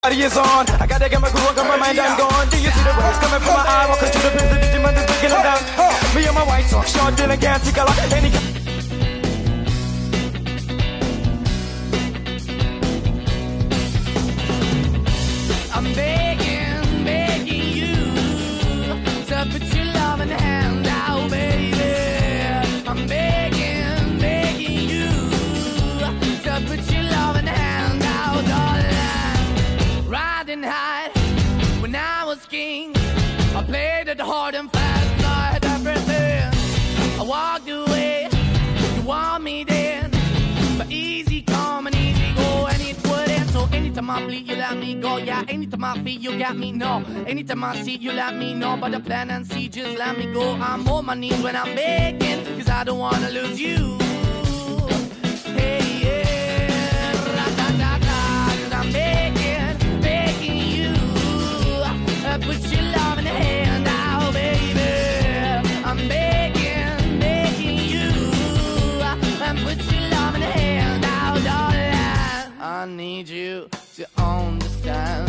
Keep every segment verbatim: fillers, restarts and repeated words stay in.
party is on. I gotta get my groove on, got my mind on gone. Do you see the rays coming from my eye? Walking through the pins, the Digimon is breaking them down. Me and my white talk, short, dealing, can't see color. Any I'm begging, begging you to put your love in the hand out, baby. I'm begging, begging you to put your love in the hand out, darling. Riding high when I was king, I played it hard and fast, 'cause I had everything. I walked away, you want me then, but easy come and easy go, and it wouldn't. So anytime I bleed, you let me go. Yeah, anytime I feel, you got me, no. Anytime I see, you let me know. But the plan and see, just let me go. I'm on my knees when I'm begging, 'cause I don't wanna lose you. Hey, yeah, ra-da-da-da, 'cause I'm begging, begging you. Uh, put your love in the hand out, baby. I'm begging, begging you. Uh, put your love in the hand out, darling. I need you to understand.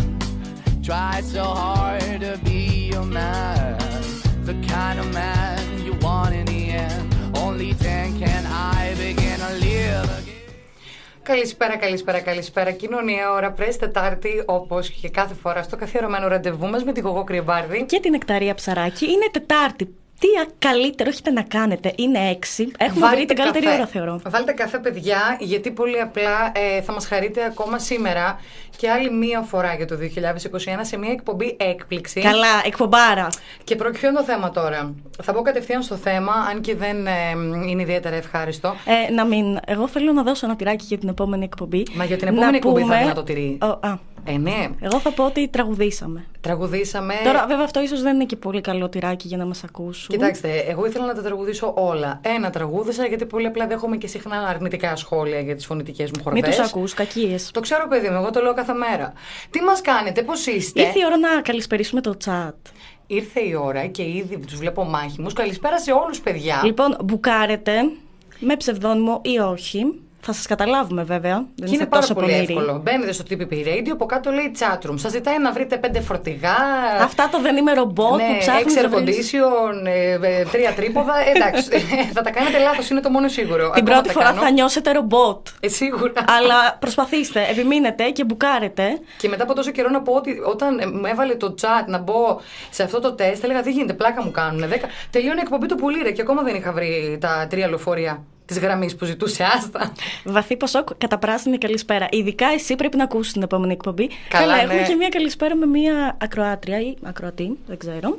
Try so hard to be your man, the kind of man you want in the end. Only then can I begin to live again. Καλησπέρα, καλησπέρα, καλησπέρα. Κοινωνία ώρα πρέσ Τετάρτη, όπως και κάθε φορά στο καθιερωμένο ραντεβού μας με τη Γογό Κρυβάρδη και την Νεκταρία Ψαράκη. Είναι Τετάρτη. Τι καλύτερο έχετε να κάνετε? Είναι έξι. Έχουμε βρει την καλύτερη ώρα, θεωρώ. Βάλτε καφέ, παιδιά, γιατί πολύ απλά ε, θα μας χαρείτε ακόμα σήμερα και άλλη μία φορά για το δύο χιλιάδες είκοσι ένα σε μία εκπομπή έκπληξη. Καλά, εκπομπάρα. Και προ ποιο είναι το θέμα τώρα? Θα πω κατευθείαν στο θέμα, αν και δεν ε, είναι ιδιαίτερα ευχάριστο. Ε, να μην. Εγώ θέλω να δώσω ένα τυράκι για την επόμενη εκπομπή. Μα για την επόμενη εκπομπή πούμε... θα δίνω το τυρί. Oh, α. Ε, ναι. Εγώ θα πω ότι τραγουδήσαμε. Τραγουδήσαμε. Τώρα, βέβαια, αυτό ίσως δεν είναι και πολύ καλό τυράκι για να μας ακούσουν. Κοιτάξτε, εγώ ήθελα να τα τραγουδήσω όλα. Ένα τραγούδισα, γιατί πολύ απλά δέχομαι και συχνά αρνητικά σχόλια για τις φωνητικές μου χορδές. Μην τους ακούς, κακίες. Το ξέρω, παιδί μου, εγώ το λέω κάθε μέρα. Τι μας κάνετε, πώς είστε? Ήρθε η ώρα να καλησπερίσουμε το chat. Ήρθε η ώρα και ήδη τους βλέπω μάχημους. Καλησπέρα σε όλους, παιδιά. Λοιπόν, μπουκάρετε με ψευδόνυμο ή όχι. Θα σας καταλάβουμε, βέβαια. Δεν και είναι πάρα πολύ πονηρή. Εύκολο. Μπαίνετε στο τι πι πι Radio, από κάτω λέει chatroom. Σας ζητάει να βρείτε πέντε φορτηγά. Αυτά το δεν είμαι ρομπότ ναι, που ψάχνουν. Έξι air condition, ε, τρία τρίποδα. Εντάξει, θα τα κάνετε λάθος, είναι το μόνο σίγουρο. Την πρώτη φορά κάνω. Θα νιώσετε ρομπότ. Ε, σίγουρα. Αλλά προσπαθήστε, επιμείνετε και μπουκάρετε. Και μετά από τόσο καιρό να πω ότι όταν με έβαλε το chat να μπω σε αυτό το τεστ, έλεγα δεν γίνεται, πλάκα μου κάνουν. Τελειώνει η εκπομπή του Πουλίρε και ακόμα δεν είχα βρει τα τρία λεωφορεία της γραμμής που ζητούσε, άστα. Βαθύ Πασόκ, κατά πράσινη καλησπέρα. Ειδικά εσύ πρέπει να ακούσεις την επόμενη εκπομπή. Καλά, Καλά, ναι. Έχουμε και μια καλησπέρα με μια ακροάτρια ή ακροατή, δεν ξέρω.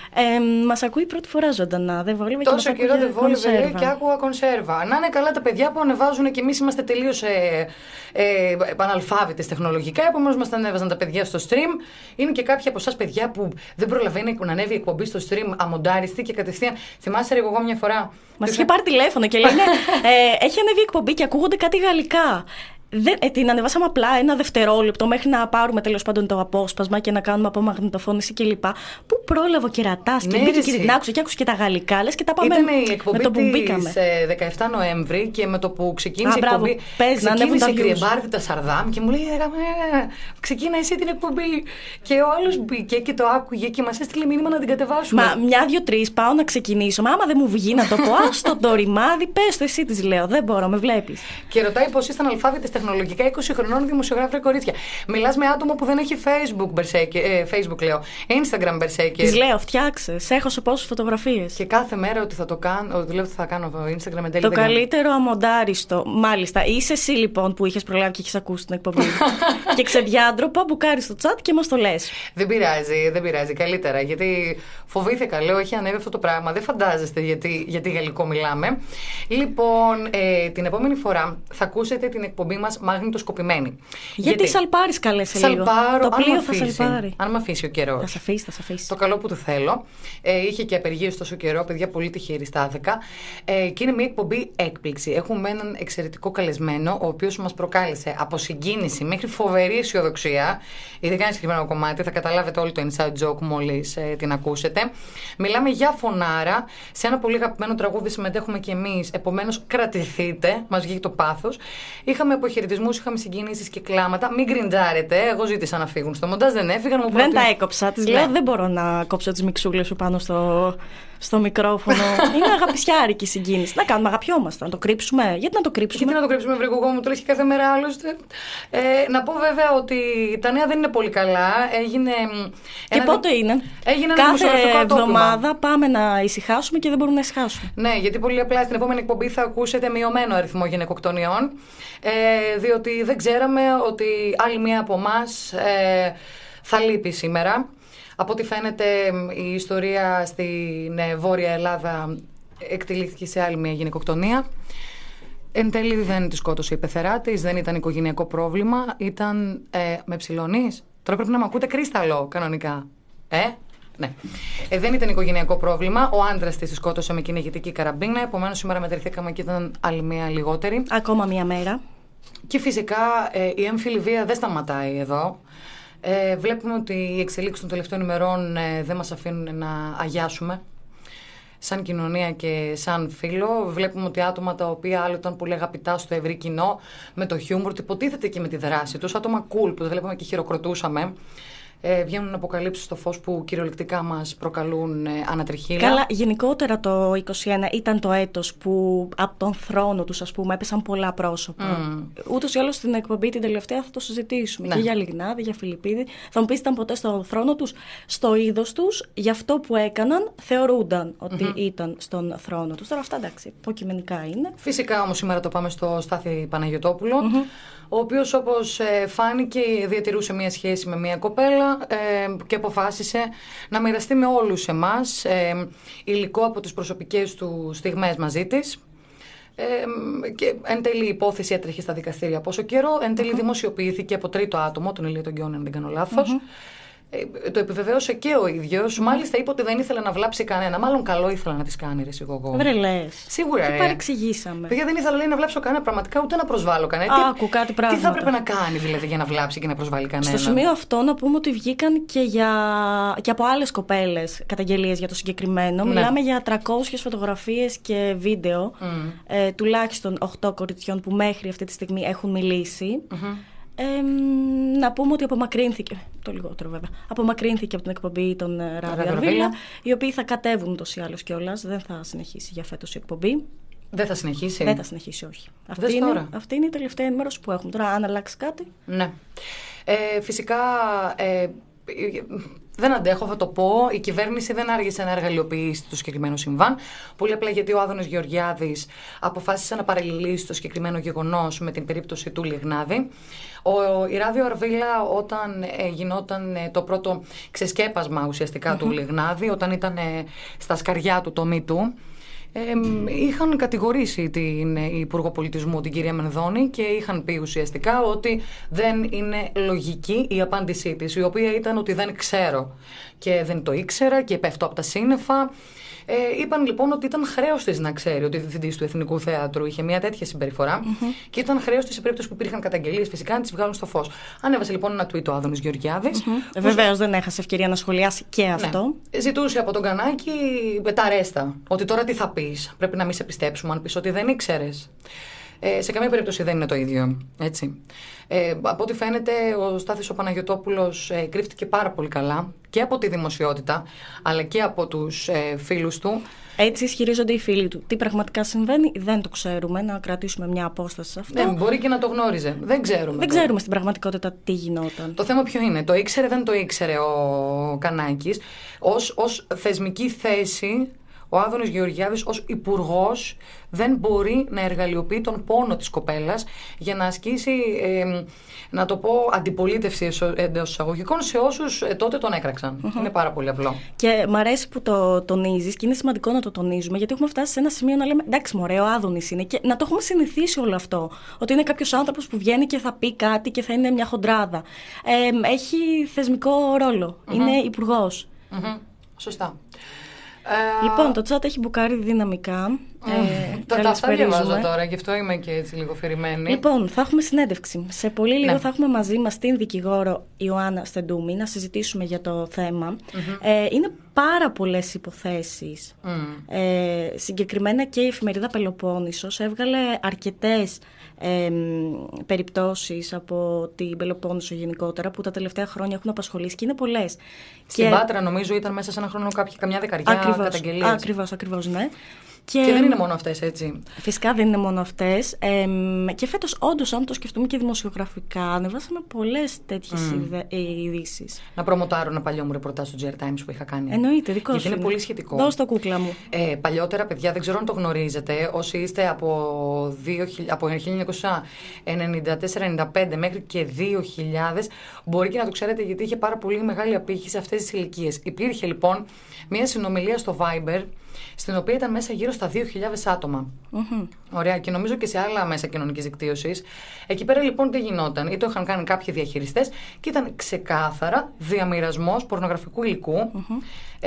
Ε, μας ακούει πρώτη φορά ζωντανά. Δεν βόλευε και τόσο καιρό δεν βόλευε και άκουγα κονσέρβα. Να είναι καλά τα παιδιά που ανεβάζουν και εμείς είμαστε τελείως ε, ε, επαναλφάβητες τεχνολογικά. Επομένως μας τα ανέβαζαν τα παιδιά στο stream. Είναι και κάποια από εσάς παιδιά που δεν προλαβαίνει να ανέβει η εκπομπή στο stream αμοντάριστη και κατευθείαν. Θυμάσαι εγώ μια φορά. Μας είχε πάρει τηλέφωνο και λένε ε, έχει ανέβει η εκπομπή και ακούγονται κάτι γαλλικά. Δεν, ε, την ανεβάσαμε απλά ένα δευτερόλεπτο μέχρι να πάρουμε τέλος πάντων το απόσπασμα και να κάνουμε από μαγνητοφώνηση κλπ. Πού πρόλαβε ο κερατάς και ναι, μπήκε και την άκουσε και άκουσε και τα γαλλικά. Λες και τα πάμε. Ήταν η εκπομπή με το που μπήκαμε. Της δεκαεφτά Νοέμβρη και με το που ξεκίνησε Α, η μπράβο, εκπομπή. Πες, ξεκίνησε η Κρυεμπάρδητα Σαρδάμ και μου λέει: ξεκίνα εσύ την εκπομπή. Και ο άλλος μπήκε και το άκουγε και μας έστειλε μήνυμα να την κατεβάσουμε. Μα μια, δύο, τρεις πάω να ξεκινήσω. Μα άμα δεν μου βγει να το πω, άστο το ρημάδι, πες το εσύ, της λέω. Δεν μπορώ, με βλέπεις. Και ρωτάει πώς ήσταν αλφάβητες τεχνολογικά είκοσι χρονών δημοσιογράφοι κορίτσια. Μιλάς με άτομο που δεν έχει Facebook, μπερσέκε, ε, Facebook λέω, Instagram μπερσέκε. Της λέω, φτιάξε, σε έχω σε πόσες φωτογραφίες. Και κάθε μέρα ότι θα το κάνω, ότι λέω ότι θα κάνω Instagram εν τέλει. Το καλύτερο αμοντάριστο. Μάλιστα, είσαι εσύ λοιπόν που είχες προλάβει και έχεις ακούσει την εκπομπή. Και ξεδιάντροπα, μπουκάρεις στο chat και μας το λες. Δεν πειράζει, δεν πειράζει. Καλύτερα. Γιατί φοβήθηκα, λέω, έχει ανέβει αυτό το πράγμα. Δεν φαντάζεστε γιατί, γιατί γαλλικό μιλάμε. Λοιπόν, ε, την επόμενη φορά θα ακούσετε την εκπομπή μας μαγνητοσκοπημένη. Γιατί, γιατί σαλπάρεις καλέ σε λίγο. Σαλπάρω, το πλοίο θα αφήσει, σαλπάρει. Αν με αφήσει ο καιρός. Θα σε αφήσει, θα σε αφήσει. Το καλό που του θέλω. Ε, είχε και απεργίες τόσο καιρό, παιδιά, πολύ τυχεροί στάθηκα. Ε, και είναι μια εκπομπή έκπληξη. Έχουμε έναν εξαιρετικό καλεσμένο, ο οποίος μας προκάλεσε από συγκίνηση μέχρι φοβερή αισιοδοξία. Ειδικά ένα συγκεκριμένο κομμάτι, θα καταλάβετε όλο το inside joke μόλις ε, την ακούσετε. Μιλάμε για φωνάρα. Σε ένα πολύ αγαπημένο τραγούδι συμμετέχουμε κι εμείς. Επομένως, κρατηθείτε. Μας βγήκε το πάθος. Είχαμε αποχαιρετήσει χαιρετισμούς, είχαμε συγκινήσεις και κλάματα. Μην γκριντζάρετε. Εγώ ζήτησα να φύγουν. Στο μοντάζ δεν έφυγαν. Μου δεν ότι... τα έκοψα. Τις λέω, δεν μπορώ να κόψω τις μιξούλες σου πάνω στο, στο μικρόφωνο. Είναι αγαπησιάρικη συγκίνηση. Να κάνουμε, αγαπιόμαστε. Να το κρύψουμε. Γιατί να το κρύψουμε. Γιατί να το κρύψουμε, βρε εγώ μου το λέει κάθε μέρα άλλωστε. Ε, να πω βέβαια ότι τα νέα δεν είναι πολύ καλά. Έγινε. Και ένα... πότε είναι. Έγινε κάθε εβδομάδα πάμε να ησυχάσουμε και δεν μπορούμε να ησυχάσουμε. Ναι, γιατί πολύ απλά στην επόμενη εκπομπή θα ακούσετε μειωμένο αριθμό γυναικοκτονιών. Ε, διότι δεν ξέραμε ότι άλλη μία από εμάς ε, θα λείπει σήμερα. Από ό,τι φαίνεται η ιστορία στην ε, Βόρεια Ελλάδα εκτελήθηκε σε άλλη μία γυναικοκτονία. Εν τέλει δεν τη σκότωσε η πεθερά της, δεν ήταν οικογενειακό πρόβλημα, ήταν ε, με ψηλώνεις. Τώρα πρέπει να με ακούτε κρίσταλο κανονικά. Ε, ναι. Ε, δεν ήταν οικογενειακό πρόβλημα. Ο άντρας της τη σκότωσε με κυνηγητική καραμπίνα. Επομένως σήμερα μετρηθήκαμε και ήταν άλλη μία λιγότερη. Ακόμα μία μέρα. Και φυσικά ε, η έμφυλη βία δεν σταματάει εδώ. Ε, βλέπουμε ότι οι εξελίξεις των τελευταίων ημερών ε, δεν μας αφήνουν να αγιάσουμε. Σαν κοινωνία και σαν φίλο, βλέπουμε ότι άτομα τα οποία άλλο ήταν πολύ αγαπητά στο ευρύ κοινό, με το χιούμορ, υποτίθεται και με τη δράση τους, άτομα cool που τα βλέπαμε και χειροκροτούσαμε, ε, βγαίνουν αποκαλύψεις στο φως που κυριολεκτικά μας προκαλούν ε, ανατριχύλα. Καλά, γενικότερα το είκοσι ένα ήταν το έτος που από τον θρόνο τους, ας πούμε, έπεσαν πολλά πρόσωπα. Mm. Ούτως ή άλλως στην εκπομπή την τελευταία θα το συζητήσουμε. Ναι. Και για Λιγνάδη, για Φιλιππίδη. Θα μου πεις, ήταν ποτέ στον θρόνο τους, στο είδος τους, για αυτό που έκαναν, θεωρούνταν ότι mm-hmm. ήταν στον θρόνο τους. Τώρα αυτά εντάξει, υποκειμενικά είναι. Φυσικά όμως σήμερα το πάμε στο Στάθη Παναγιωτόπουλο. Mm-hmm. Ο οποίος, όπως ε, φάνηκε, διατηρούσε μία σχέση με μία κοπέλα ε, και αποφάσισε να μοιραστεί με όλους εμάς ε, υλικό από τις προσωπικές του στιγμές μαζί της. Ε, και εν τέλει η υπόθεση έτρεχε στα δικαστήρια πόσο καιρό. Εν τέλει uh-huh. δημοσιοποιήθηκε από τρίτο άτομο, τον Ηλία τον Γκιόνι, αν δεν κάνω λάθος. Uh-huh. Ε, το επιβεβαίωσε και ο ίδιος. Mm. Μάλιστα είπε ότι δεν ήθελε να βλάψει κανένα. Μάλλον καλό ήθελα να τη κάνει, ρε σιγογό. Βρε λες. Σίγουρα. Τι παρεξηγήσαμε. Παιδιά, δεν ήθελα λέει, να βλάψω κανένα πραγματικά, ούτε να προσβάλλω κανένα. Άκου κάτι πράγματα. Τι θα έπρεπε να κάνει δηλαδή για να βλάψει και να προσβάλλει κανένα. Στο σημείο αυτό να πούμε ότι βγήκαν και, για... και από άλλες κοπέλες καταγγελίες για το συγκεκριμένο. Ναι. Μιλάμε για τριακόσιες φωτογραφίες και βίντεο mm. ε, τουλάχιστον οκτώ κοριτσιών που μέχρι αυτή τη στιγμή έχουν μιλήσει. Mm-hmm. Ε, να πούμε ότι απομακρύνθηκε, το λιγότερο βέβαια, απομακρύνθηκε από την εκπομπή των Ράδιο Αρβίλα, οι οποίοι θα κατέβουν ούτως ή άλλως κιόλας, δεν θα συνεχίσει για φέτος η εκπομπή. Δεν θα συνεχίσει. Δεν θα συνεχίσει, όχι. Αυτή είναι, αυτή είναι η τελευταία ενημέρωση που έχουμε. Τώρα, αν αλλάξει κάτι. Ναι. Ε, φυσικά. Ε, δεν αντέχω, θα το πω. Η κυβέρνηση δεν άργησε να εργαλειοποιήσει το συγκεκριμένο συμβάν. Πολύ απλά γιατί ο Άδωνης Γεωργιάδης αποφάσισε να παραλληλήσει το συγκεκριμένο γεγονός με την περίπτωση του Λιγνάδη. Ο, η Ράδιο Αρβίλα, όταν ε, γινόταν ε, το πρώτο ξεσκέπασμα ουσιαστικά mm-hmm. του Λιγνάδη, όταν ήταν ε, στα σκαριά του το μη του, Ε, είχαν κατηγορήσει την Υπουργό Πολιτισμού, την κυρία Μενδώνη, και είχαν πει ουσιαστικά ότι δεν είναι λογική η απάντησή της, η οποία ήταν ότι δεν ξέρω και δεν το ήξερα και πέφτω από τα σύννεφα. Ε, είπαν λοιπόν ότι ήταν χρέος της να ξέρει ότι ο διευθυντής του Εθνικού Θέατρου είχε μια τέτοια συμπεριφορά mm-hmm. και ήταν χρέος της σε περίπτωση που υπήρχαν καταγγελίες φυσικά να τις βγάλουν στο φως. Ανέβασε λοιπόν ένα tweet ο Άδωνης Γεωργιάδης. Mm-hmm. Που... Βεβαίως δεν έχασε ευκαιρία να σχολιάσει και αυτό. Ναι. Ζητούσε από τον Κανάκη τα ρέστα. Ότι τώρα τι θα πεις, πρέπει να μην σε πιστέψουμε αν πεις ότι δεν ήξερες. Ε, σε καμία περίπτωση δεν είναι το ίδιο. Έτσι. Ε, από ό,τι φαίνεται, ο Στάθης ο Παναγιωτόπουλος ε, κρύφτηκε πάρα πολύ καλά και από τη δημοσιότητα, αλλά και από τους ε, φίλους του. Έτσι ισχυρίζονται οι φίλοι του. Τι πραγματικά συμβαίνει, δεν το ξέρουμε. Να κρατήσουμε μια απόσταση σε αυτό. Ναι, μπορεί και να το γνώριζε. Δεν ξέρουμε. Δεν ξέρουμε στην πραγματικότητα τι γινόταν. Το θέμα ποιο είναι. Το ήξερε, δεν το ήξερε ο Κανάκης. Ως, ως θεσμική θέση. Ο Άδωνης Γεωργιάδης ως υπουργός δεν μπορεί να εργαλειοποιεί τον πόνο της κοπέλας για να ασκήσει, ε, να το πω, αντιπολίτευση εντός εισαγωγικών σε όσους ε, τότε τον έκραξαν. Mm-hmm. Είναι πάρα πολύ απλό. Και μ' αρέσει που το τονίζεις και είναι σημαντικό να το τονίζουμε, γιατί έχουμε φτάσει σε ένα σημείο να λέμε εντάξει μωρέ, ο Άδωνης είναι, και να το έχουμε συνηθίσει όλο αυτό. Ότι είναι κάποιος άνθρωπος που βγαίνει και θα πει κάτι και θα είναι μια χοντράδα. Ε, έχει θεσμικό ρόλο. Mm-hmm. Είναι υπουργός. Mm-hmm. Σωστά. Λοιπόν, το chat έχει μπουκάρει δυναμικά. Mm. Ε, τα αυτά διαβάζω τώρα, γι' αυτό είμαι και έτσι λίγο φερημένη. Λοιπόν, θα έχουμε συνέντευξη. Σε πολύ λίγο ναι. θα έχουμε μαζί μας την δικηγόρο Ιωάννα Στεντούμη να συζητήσουμε για το θέμα. Mm-hmm. Ε, είναι πάρα πολλές υποθέσεις. Mm. Ε, συγκεκριμένα και η εφημερίδα Πελοπόννησος έβγαλε αρκετές ε, περιπτώσεις από την Πελοπόννησο γενικότερα που τα τελευταία χρόνια έχουν απασχολήσει και είναι πολλές. Στην και... Πάτρα νομίζω ήταν μέσα σε ένα χρόνο κάποια, καμιά δεκαριά καταγγελίες. Ακριβώς, ακριβώς, ναι. Και... και δεν είναι μόνο αυτές, έτσι. Φυσικά δεν είναι μόνο αυτές. Ε, και φέτος, όντως, αν το σκεφτούμε και δημοσιογραφικά, ανεβάσαμε πολλές τέτοιες mm. ειδήσεις. Να προμοτάρω ένα παλιό μου ρεπορτάζ στο τζι αρ Times που είχα κάνει. Εννοείται, δικό γιατί σου. Είναι πολύ σχετικό. Δώσ' το κούκλα μου. Ε, παλιότερα, παιδιά, δεν ξέρω αν το γνωρίζετε, όσοι είστε από, από χίλια εννιακόσια ενενήντα τέσσερα ενενήντα πέντε μέχρι και δύο χιλιάδες, μπορεί και να το ξέρετε γιατί είχε πάρα πολύ μεγάλη απήχηση σε αυτές τις ηλικίες. Υπήρχε λοιπόν μια συνομιλία στο Viber, στην οποία ήταν μέσα γύρω στα δύο χιλιάδες άτομα. Mm-hmm. Ωραία, και νομίζω και σε άλλα μέσα κοινωνικής δικτύωσης. Εκεί πέρα λοιπόν τι γινόταν, ή το είχαν κάνει κάποιοι διαχειριστές και ήταν ξεκάθαρα διαμοιρασμός πορνογραφικού υλικού. Mm-hmm.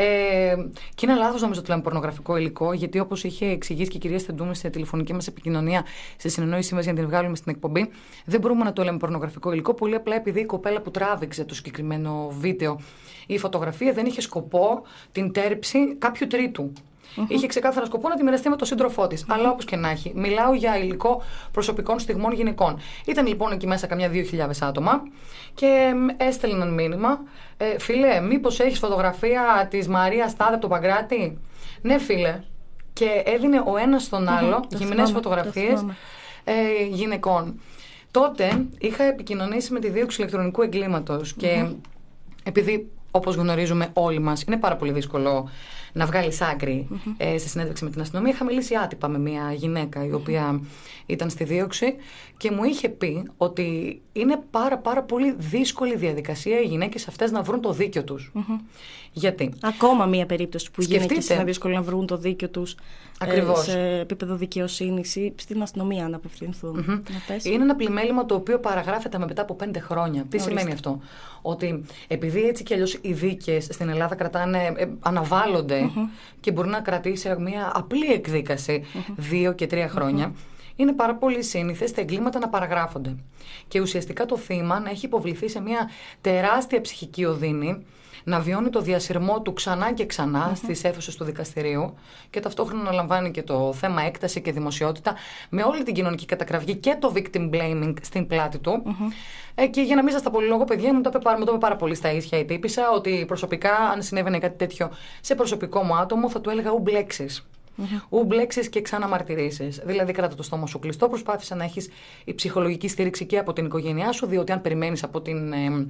Ε, και είναι λάθος νομίζω ότι λέμε πορνογραφικό υλικό, γιατί όπως είχε εξηγήσει και η κυρία Στεντούμη στη τηλεφωνική μας επικοινωνία, στη συνεννόησή μας για να την βγάλουμε στην εκπομπή, δεν μπορούμε να το λέμε πορνογραφικό υλικό, πολύ απλά επειδή η κοπέλα που τράβηξε το συγκεκριμένο βίντεο ή φωτογραφία δεν είχε σκοπό την τέρψη κάποιου τρίτου. Mm-hmm. Είχε ξεκάθαρα σκοπό να τη μοιραστεί με τον σύντροφό της. Mm-hmm. Αλλά όπως και να έχει, μιλάω για υλικό προσωπικών στιγμών γυναικών. Ήταν λοιπόν εκεί μέσα καμιά δύο χιλιάδες άτομα και έστελναν μήνυμα. Ε, φίλε, μήπως έχεις φωτογραφία της Μαρίας Στάδε από το Παγκράτη? Ναι, φίλε. Και έδινε ο ένας στον άλλο mm-hmm. γυμνές φωτογραφίες ε, γυναικών. Τότε είχα επικοινωνήσει με τη δίωξη ηλεκτρονικού εγκλήματος και mm-hmm. επειδή, όπως γνωρίζουμε όλοι μας, είναι πάρα πολύ δύσκολο να βγάλεις άκρη mm-hmm. ε, σε συνέντευξη με την αστυνομία. Είχα μιλήσει άτυπα με μια γυναίκα η οποία mm-hmm. ήταν στη δίωξη και μου είχε πει ότι είναι πάρα πάρα πολύ δύσκολη διαδικασία οι γυναίκες αυτές να βρουν το δίκιο τους. Mm-hmm. Γιατί? Ακόμα μια περίπτωση που οι γυναίκες είναι δύσκολο να βρουν το δίκιο τους ε, σε επίπεδο δικαιοσύνης ή στην αστυνομία να απευθυνθούν. Mm-hmm. Να είναι ένα πλημέλημα το οποίο παραγράφεται μετά από πέντε χρόνια. Τι Ορίστε. Σημαίνει αυτό? Ότι επειδή έτσι κι αλλιώς οι δίκες στην Ελλάδα κρατάνε, ε, αναβάλλονται mm-hmm. και μπορεί να κρατήσει μια απλή εκδίκαση mm-hmm. δύο και τρία χρόνια. Mm-hmm. Είναι πάρα πολύ σύνηθες τα εγκλήματα να παραγράφονται. Και ουσιαστικά το θύμα να έχει υποβληθεί σε μια τεράστια ψυχική οδύνη, να βιώνει το διασυρμό του ξανά και ξανά mm-hmm. στις αίθουσες του δικαστηρίου και ταυτόχρονα να λαμβάνει και το θέμα έκταση και δημοσιότητα με όλη την κοινωνική κατακραυγή και το victim blaming στην πλάτη του. Mm-hmm. Ε, και για να μην σας τα πολυλόγω, παιδιά, μου το είπε πάρα, πάρα πολύ στα ίσια η τύπισσα, ότι προσωπικά, αν συνέβαινε κάτι τέτοιο σε προσωπικό μου άτομο, θα του έλεγα ου μπλέξεις. Mm-hmm. Ου μπλέξεις και ξαναμαρτυρήσεις. Δηλαδή, κράτα το στόμα σου κλειστό, προσπάθησε να έχεις η ψυχολογική στήριξη και από την οικογένειά σου, διότι αν περιμένεις από την ε,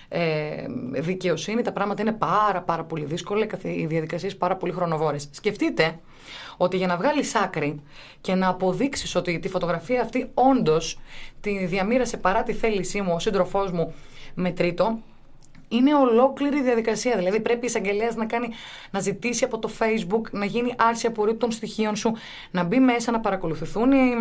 ε, δικαιοσύνη, τα πράγματα είναι πάρα, πάρα πολύ δύσκολα, οι διαδικασίες πάρα πολύ χρονοβόρες. Σκεφτείτε ότι για να βγάλεις άκρη και να αποδείξεις ότι τη φωτογραφία αυτή όντως τη διαμοίρασε παρά τη θέλησή μου ο σύντροφός μου με τρίτο, είναι ολόκληρη διαδικασία. Δηλαδή πρέπει η εισαγγελέας να, κάνει, να ζητήσει από το Facebook να γίνει άρση απορρίτου των στοιχείων σου, να μπει μέσα, να παρακολουθηθούν οι,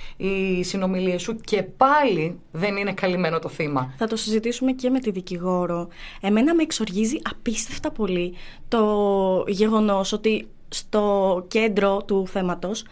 οι συνομιλίες σου και πάλι δεν είναι καλυμμένο το θύμα. Θα το συζητήσουμε και με τη δικηγόρο. Εμένα με εξοργίζει απίστευτα πολύ το γεγονός ότι στο κέντρο του θέματος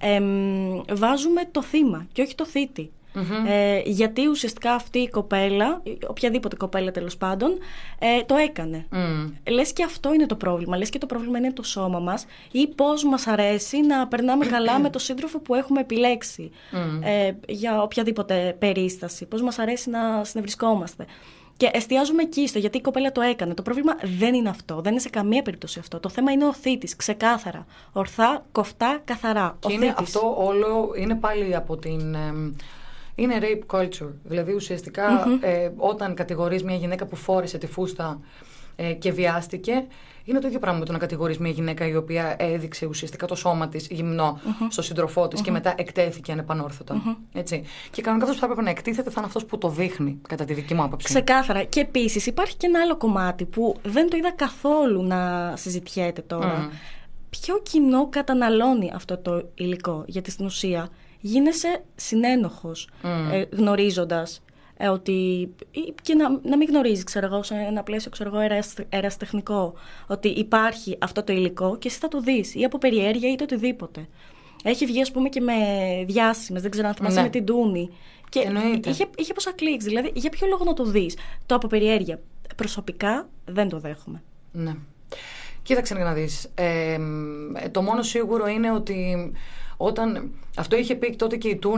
εμ, βάζουμε το θύμα και όχι το θήτη. Mm-hmm. Ε, γιατί ουσιαστικά αυτή η κοπέλα, οποιαδήποτε κοπέλα τέλος πάντων, ε, το έκανε. Mm. Λες και αυτό είναι το πρόβλημα. Λες και το πρόβλημα είναι το σώμα μας ή πώς μας αρέσει να περνάμε καλά με το σύντροφο που έχουμε επιλέξει mm. ε, για οποιαδήποτε περίσταση. Πώς μας αρέσει να συνευρισκόμαστε. Και εστιάζουμε εκεί στο γιατί η κοπέλα το έκανε. Το πρόβλημα δεν είναι αυτό. Δεν είναι σε καμία περίπτωση αυτό. Το θέμα είναι ο θήτης, ξεκάθαρα. Ορθά, κοφτά, καθαρά. Και είναι αυτό όλο είναι πάλι από την... Ε, είναι rape culture. Δηλαδή ουσιαστικά mm-hmm. ε, όταν κατηγορείς μια γυναίκα που φόρεσε τη φούστα ε, και βιάστηκε, είναι το ίδιο πράγμα με το να κατηγορείς μια γυναίκα η οποία έδειξε ουσιαστικά το σώμα της γυμνό mm-hmm. στο σύντροφό της mm-hmm. και μετά εκτέθηκε ανεπανόρθωτα. Mm-hmm. Έτσι. Και κανονικά αυτός που θα έπρεπε να εκτίθεται θα είναι αυτός που το δείχνει, κατά τη δική μου άποψη. Ξεκάθαρα. Και επίσης υπάρχει και ένα άλλο κομμάτι που δεν το είδα καθόλου να συζητιέται τώρα. Mm. Ποιο κοινό καταναλώνει αυτό το υλικό? Γιατί στην ουσία γίνεσαι συνένοχος mm. ε, γνωρίζοντας ε, ότι και να, να μην γνωρίζει, ξέρω εγώ, σε ένα πλαίσιο, ξέρω εγώ, ερασιτεχνικό, ότι υπάρχει αυτό το υλικό και εσύ θα το δεις ή από περιέργεια είτε οτιδήποτε. Έχει βγει, ας πούμε, και με διάσημες, δεν ξέρω αν θυμάσαι, ναι. με την Τούνη. Και είχε, είχε πόσα κλικς, δηλαδή για ποιο λόγο να το δεις? Το από περιέργεια. Προσωπικά δεν το δέχομαι. Ναι. Κοίταξε να δεις. Ε, το μόνο σίγουρο είναι ότι όταν... Αυτό είχε πει τότε και η Τούνη.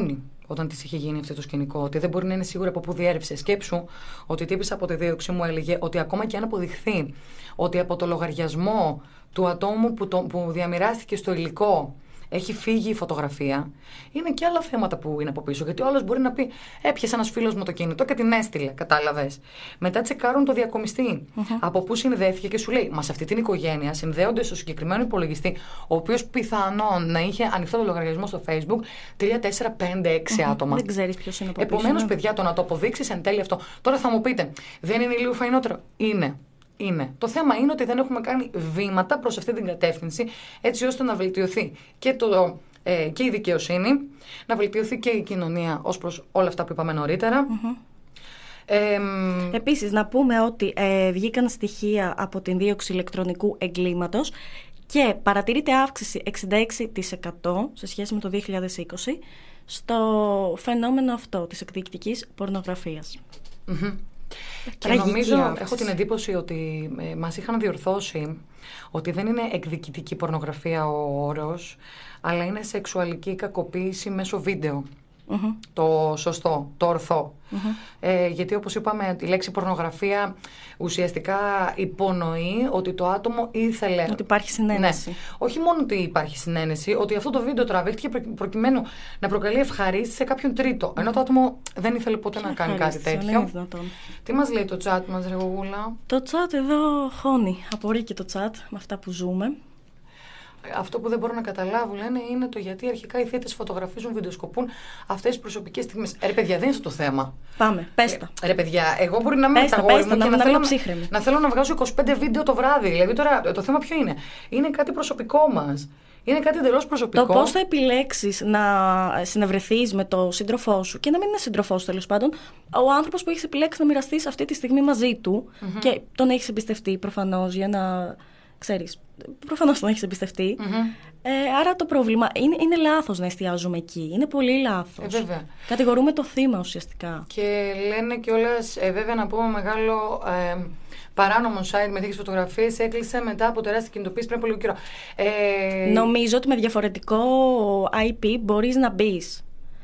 όταν της είχε γίνει αυτό το σκηνικό, ότι δεν μπορεί να είναι σίγουρη από πού διέρευσε. Σκέψου ότι η τύπισσα από τη δίωξη μου έλεγε ότι ακόμα και αν αποδειχθεί ότι από το λογαριασμό του ατόμου που, το, που διαμοιράστηκε στο υλικό έχει φύγει η φωτογραφία, είναι και άλλα θέματα που είναι από πίσω. Γιατί ο άλλος μπορεί να πει: έπιασε ένας φίλος μου το κινητό και την έστειλε. Κατάλαβες. Μετά τσεκάρουν το διακομιστή. Mm-hmm. Από πού συνδέθηκε και σου λέει: μα σε αυτή την οικογένεια συνδέονται στο συγκεκριμένο υπολογιστή, ο οποίος πιθανόν να είχε ανοιχτό το λογαριασμό στο Facebook τρία, τέσσερα, πέντε, έξι mm-hmm. άτομα. Δεν ξέρεις ποιος είναι από πίσω. Επομένως, παιδιά, το να το αποδείξεις εν τέλει αυτό. Τώρα θα μου πείτε: δεν είναι λίγο φαϊνότερο? Είναι. Είναι. Το θέμα είναι ότι δεν έχουμε κάνει βήματα προς αυτή την κατεύθυνση, έτσι ώστε να βελτιωθεί και, το, ε, και η δικαιοσύνη, να βελτιωθεί και η κοινωνία ως προς όλα αυτά που είπαμε νωρίτερα. Mm-hmm. Ε, Επίσης, να πούμε ότι ε, βγήκαν στοιχεία από την δίωξη ηλεκτρονικού εγκλήματος και παρατηρείται αύξηση εξήντα έξι τοις εκατό σε σχέση με το δύο χιλιάδες είκοσι στο φαινόμενο αυτό της εκδικτικής πορνογραφίας. Mm-hmm. Και νομίζω, αύξηση. Έχω την εντύπωση ότι ε, μας είχαν διορθώσει ότι δεν είναι εκδικητική πορνογραφία ο όρος, αλλά είναι σεξουαλική κακοποίηση μέσω βίντεο. Mm-hmm. Το σωστό, το ορθό. Mm-hmm. Ε, γιατί όπως είπαμε, η λέξη πορνογραφία ουσιαστικά υπονοεί ότι το άτομο ήθελε... Ότι υπάρχει συνένεση. Ναι. Όχι μόνο ότι υπάρχει συνένεση, ότι αυτό το βίντεο τραβήχτηκε προκειμένου να προκαλεί ευχαρίστηση σε κάποιον τρίτο. Mm-hmm. Ενώ το άτομο δεν ήθελε ποτέ να κάνει κάτι τέτοιο. Τι μας λέει το chat μας, ρε Γογούλα? Το chat εδώ χώνει. Απορεί και το chat με αυτά που ζούμε. Αυτό που δεν μπορώ να καταλάβω, λένε, είναι το γιατί αρχικά οι θύτες φωτογραφίζουν, βιντεοσκοπούν αυτές τις προσωπικές στιγμές. Ρε παιδιά, δεν είναι αυτό το θέμα. Πάμε, πες τα. Ε, ρε παιδιά, εγώ μπορεί να μην με τα γόρι μου και να, να, να, θέλω, να, να θέλω να βγάζω είκοσι πέντε βίντεο το βράδυ. Δηλαδή τώρα το θέμα ποιο είναι? Είναι κάτι προσωπικό μας. Είναι κάτι εντελώς προσωπικό. Το πώς θα επιλέξεις να συνευρεθείς με το σύντροφό σου και να μην είναι σύντροφός τέλος πάντων, ο άνθρωπος που έχεις επιλέξει να μοιραστείς αυτή τη στιγμή μαζί του mm-hmm. και τον έχεις εμπιστευτεί προφανώς για να. Ξέρεις, προφανώς τον έχεις εμπιστευτεί. Mm-hmm. Ε, άρα το πρόβλημα είναι, είναι λάθος να εστιάζουμε εκεί. Είναι πολύ λάθος. Ε, βέβαια. Κατηγορούμε το θύμα ουσιαστικά. Και λένε κιόλας, ε, βέβαια να πούμε μεγάλο ε, παράνομο site με τέτοιες φωτογραφίες έκλεισε μετά από τεράστια κινητοποίηση πριν από λίγο καιρό. Ε, Νομίζω ότι με διαφορετικό άι πι μπορείς να μπεις.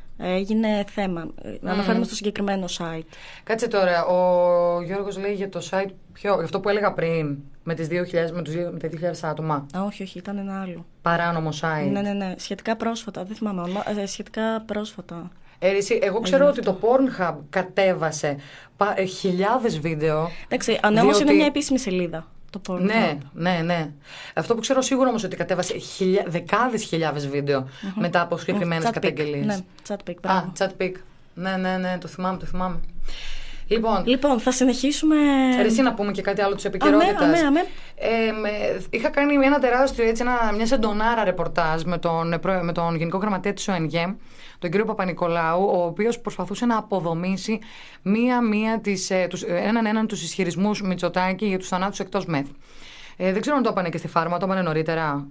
Έγινε θέμα. Mm. Αναφέρουμε στο συγκεκριμένο site. Κάτσε τώρα. Ο Γιώργος λέει για το site ποιο, αυτό που έλεγα πριν, με, τις δύο χιλιάδες, με, τους, με τα δύο χιλιάδες άτομα. Α, όχι, όχι, ήταν ένα άλλο. Παράνομο site. Ναι, ναι, ναι. Σχετικά πρόσφατα. Δεν θυμάμαι. Ε, σχετικά πρόσφατα. Ε, εσύ, εγώ ξέρω ότι το Pornhub κατέβασε πα, ε, χιλιάδες βίντεο. Εντάξει, αν όμως είναι μια επίσημη σελίδα. Ναι, ναι, ναι. Αυτό που ξέρω σίγουρα όμως ότι κατέβασε χιλιά, δεκάδες χιλιάδες βίντεο mm-hmm. μετά από συγκεκριμένες mm, καταγγελίες. Ναι, chatpic. Α, chatpic. Ναι, ναι, ναι, το θυμάμαι, το θυμάμαι. Λοιπόν, λοιπόν, θα συνεχίσουμε. Εσύ να πούμε και κάτι άλλο της επικαιρότητας. Αμέ, αμέ, αμέ. Ε, με, είχα κάνει ένα τεράστιο, έτσι, ένα, μια σεντονάρα ρεπορτάζ με τον, με τον Γενικό Γραμματέα της ΟΕΝΓΕ, τον κύριο Παπα-Νικολάου, ο οποίος προσπαθούσε να αποδομήσει μία, μία τις, ε, τους, έναν έναν τους ισχυρισμούς Μητσοτάκη για τους θανάτους εκτός ΜΕΘ. Ε, δεν ξέρω αν το έπανε και στη Φάρμα, το έπανε νωρίτερα.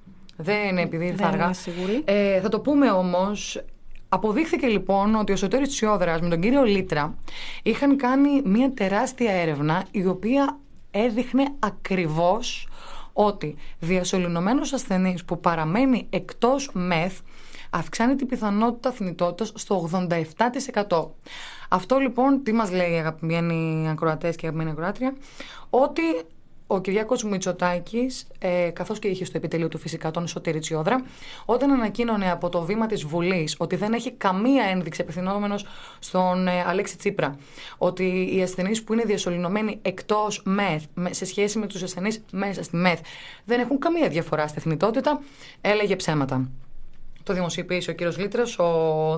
Δεν είναι επειδή ήρθα αργά. Ε, θα το πούμε όμως. Αποδείχθηκε λοιπόν ότι ο Σωτήρης Τσιόδρας με τον κύριο Λίτρα είχαν κάνει μια τεράστια έρευνα η οποία έδειχνε ακριβώς ότι διασωληνωμένος ασθενής που παραμένει εκτός ΜΕΘ αυξάνει την πιθανότητα θνητότητας στο ογδόντα επτά τοις εκατό. Αυτό λοιπόν τι μας λέει, αγαπημένοι ακροατές και αγαπημένη ακροάτρια? Ότι ο Κυριάκος Μητσοτάκης, ε, καθώς και είχε στο επιτελείο του φυσικά τον Σωτήρη Τσιόδρα, όταν ανακοίνωνε από το βήμα της Βουλής ότι δεν έχει καμία ένδειξη απευθυνόμενος στον ε, Αλέξη Τσίπρα, ότι οι ασθενείς που είναι διασωληνωμένοι εκτός ΜΕΘ σε σχέση με τους ασθενείς μέσα στη ΜΕΘ δεν έχουν καμία διαφορά στη θνητότητα, έλεγε ψέματα. Το δημοσιοποίησε ο κύριος Λίτρας. Ο,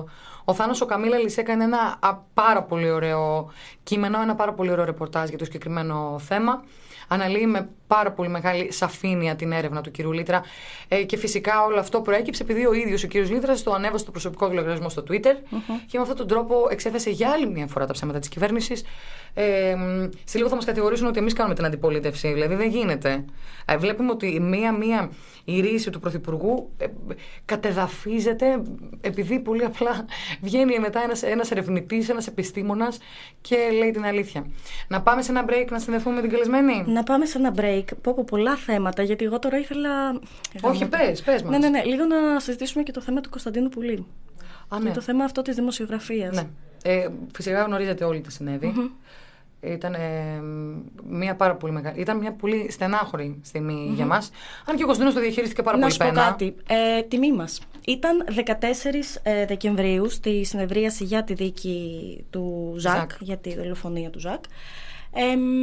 ο Θάνος ο Καμίλαλης έκανε ένα α, πάρα πολύ ωραίο κείμενο, ένα πάρα πολύ ωραίο ρεπορτάζ για το συγκεκριμένο θέμα. Αναλύει με πάρα πολύ μεγάλη σαφήνεια την έρευνα του κύριου Λίτρα ε, και φυσικά όλο αυτό προέκυψε επειδή ο ίδιος ο κύριος Λίτρας το ανέβασε στο προσωπικό λογαριασμό στο Twitter uh-huh. και με αυτόν τον τρόπο εξέθεσε για άλλη μια φορά τα ψέματα της κυβέρνησης. Ε, σε λίγο θα μας κατηγορήσουν ότι εμείς κάνουμε την αντιπολίτευση, δηλαδή δεν γίνεται. Ε, βλέπουμε ότι μία-μία η ρίση του Πρωθυπουργού ε, κατεδαφίζεται επειδή πολύ απλά βγαίνει μετά ένας, ένας ερευνητής, ένας επιστήμονας και λέει την αλήθεια. Να πάμε σε ένα break να συνδεθούμε με την καλεσμένη. Να πάμε σε ένα break. Πω, πω πολλά θέματα, γιατί εγώ τώρα ήθελα. Όχι, πες, πες μας. Ναι, ναι, ναι. Λίγο να συζητήσουμε και το θέμα του Κωνσταντίνου Πουλή. Α, ναι. Και το θέμα αυτό της δημοσιογραφίας. Ναι. Ε, φυσικά γνωρίζετε όλοι τι συνέβη. Mm-hmm. Ήταν ε, μια πάρα πολύ μεγάλη. Ήταν μια πολύ στενάχωρη στιγμή mm-hmm. για μας. Αν και ο Κωνσταντίνος το διαχειρίστηκε πάρα να πολύ πένα. Να σου πω κάτι. Ε, τιμή μας. Ήταν δεκατέσσερις Δεκεμβρίου στη συνεδρίαση για τη δίκη του Ζακ, Ζακ. για τη δολοφονία του Ζακ. Ε,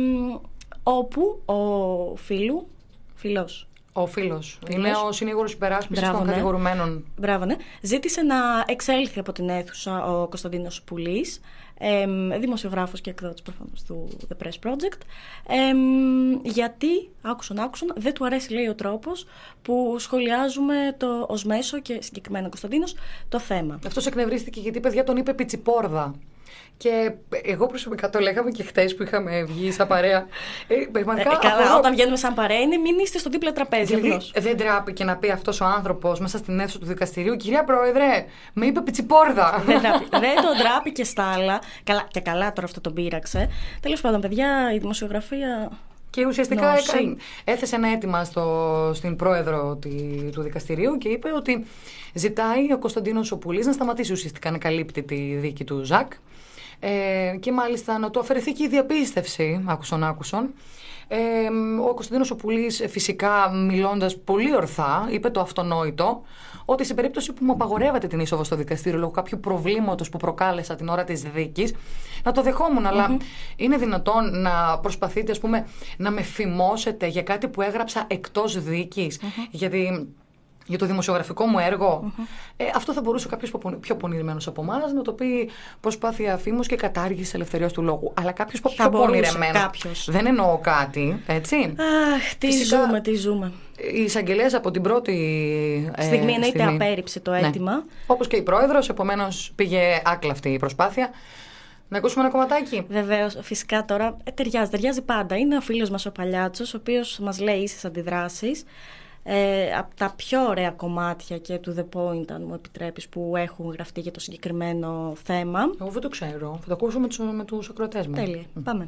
όπου ο φίλου, φίλος. Ο φίλος. Είναι ο συνήγορος υπεράσπισης των ναι. κατηγορουμένων. Μπράβο, ναι. Ζήτησε να εξέλθει από την αίθουσα ο Κωνσταντίνος Πουλής, ε, δημοσιογράφος και εκδότης προφανώς του The Press Project, ε, γιατί, άκουσαν, άκουσαν, δεν του αρέσει, λέει, ο τρόπος που σχολιάζουμε το, ως μέσο και συγκεκριμένα ο Κωνσταντίνος το θέμα. Αυτός εκνευρίστηκε γιατί, παιδιά, τον είπε πιτσιπόρδα. Και εγώ προσωπικά το λέγαμε και χτες που είχαμε βγει σαν παρέα. Ε, ε, καλά, απορώ... όταν βγαίνουμε σαν παρέα είναι μην είστε στο δίπλα τραπέζι. Δηλαδή, δεν τράπηκε να πει αυτός ο άνθρωπος μέσα στην αίθουσα του δικαστηρίου, κυρία Πρόεδρε, με είπε πιτσιπόρδα. δεν, δεν τον τράπηκε στα άλλα. Καλά, και καλά τώρα αυτό τον πείραξε. Τέλος πάντων, παιδιά, η δημοσιογραφία. Και ουσιαστικά έκανε, έθεσε ένα αίτημα στο, στην πρόεδρο τη, του δικαστηρίου και είπε ότι ζητάει ο Κωνσταντίνος ο Πουλής να σταματήσει ουσιαστικά να καλύπτει τη δίκη του Ζακ. Ε, και μάλιστα να του αφαιρεθεί και η διαπίστευση, άκουσον άκουσον. Ε, ο Κωνσταντίνος ο Πουλής, φυσικά μιλώντας πολύ ορθά, είπε το αυτονόητο, ότι σε περίπτωση που μου απαγορεύεται την είσοδο στο δικαστήριο λόγω κάποιου προβλήματος που προκάλεσα την ώρα της δίκης, να το δεχόμουν, mm-hmm. αλλά είναι δυνατόν να προσπαθείτε, ας πούμε, να με φημώσετε για κάτι που έγραψα εκτός δίκης, mm-hmm. γιατί... για το δημοσιογραφικό μου έργο. Mm-hmm. Ε, αυτό θα μπορούσε κάποιος πιο πονηρεμένος από εμάς να το πει προσπάθεια φήμους και κατάργηση ελευθερίας του λόγου. Αλλά κάποιος πιο πονηρεμένος. Δεν εννοώ κάτι, έτσι. Αχ, τι Φυσικά, ζούμε, τι ζούμε. Η εισαγγελέας από την πρώτη ε, στιγμή εννοείται απέρριψε το αίτημα. Ναι. Όπως και η πρόεδρος, επομένως πήγε άκλαυτη η προσπάθεια. Να ακούσουμε ένα κομματάκι. Βεβαίως, φυσικά τώρα ε, ταιριάζει, ταιριάζει πάντα. Είναι ο φίλος μας ο Παλιάτσος, ο οποίος μας λέει ίσες αντιδράσεις. Ε, από τα πιο ωραία κομμάτια και του The Point, αν μου επιτρέπεις, που έχουν γραφτεί για το συγκεκριμένο θέμα. Εγώ δεν το ξέρω. Θα το ακούσω με τους, με τους ακροατές μου. Τέλεια. Mm. Πάμε.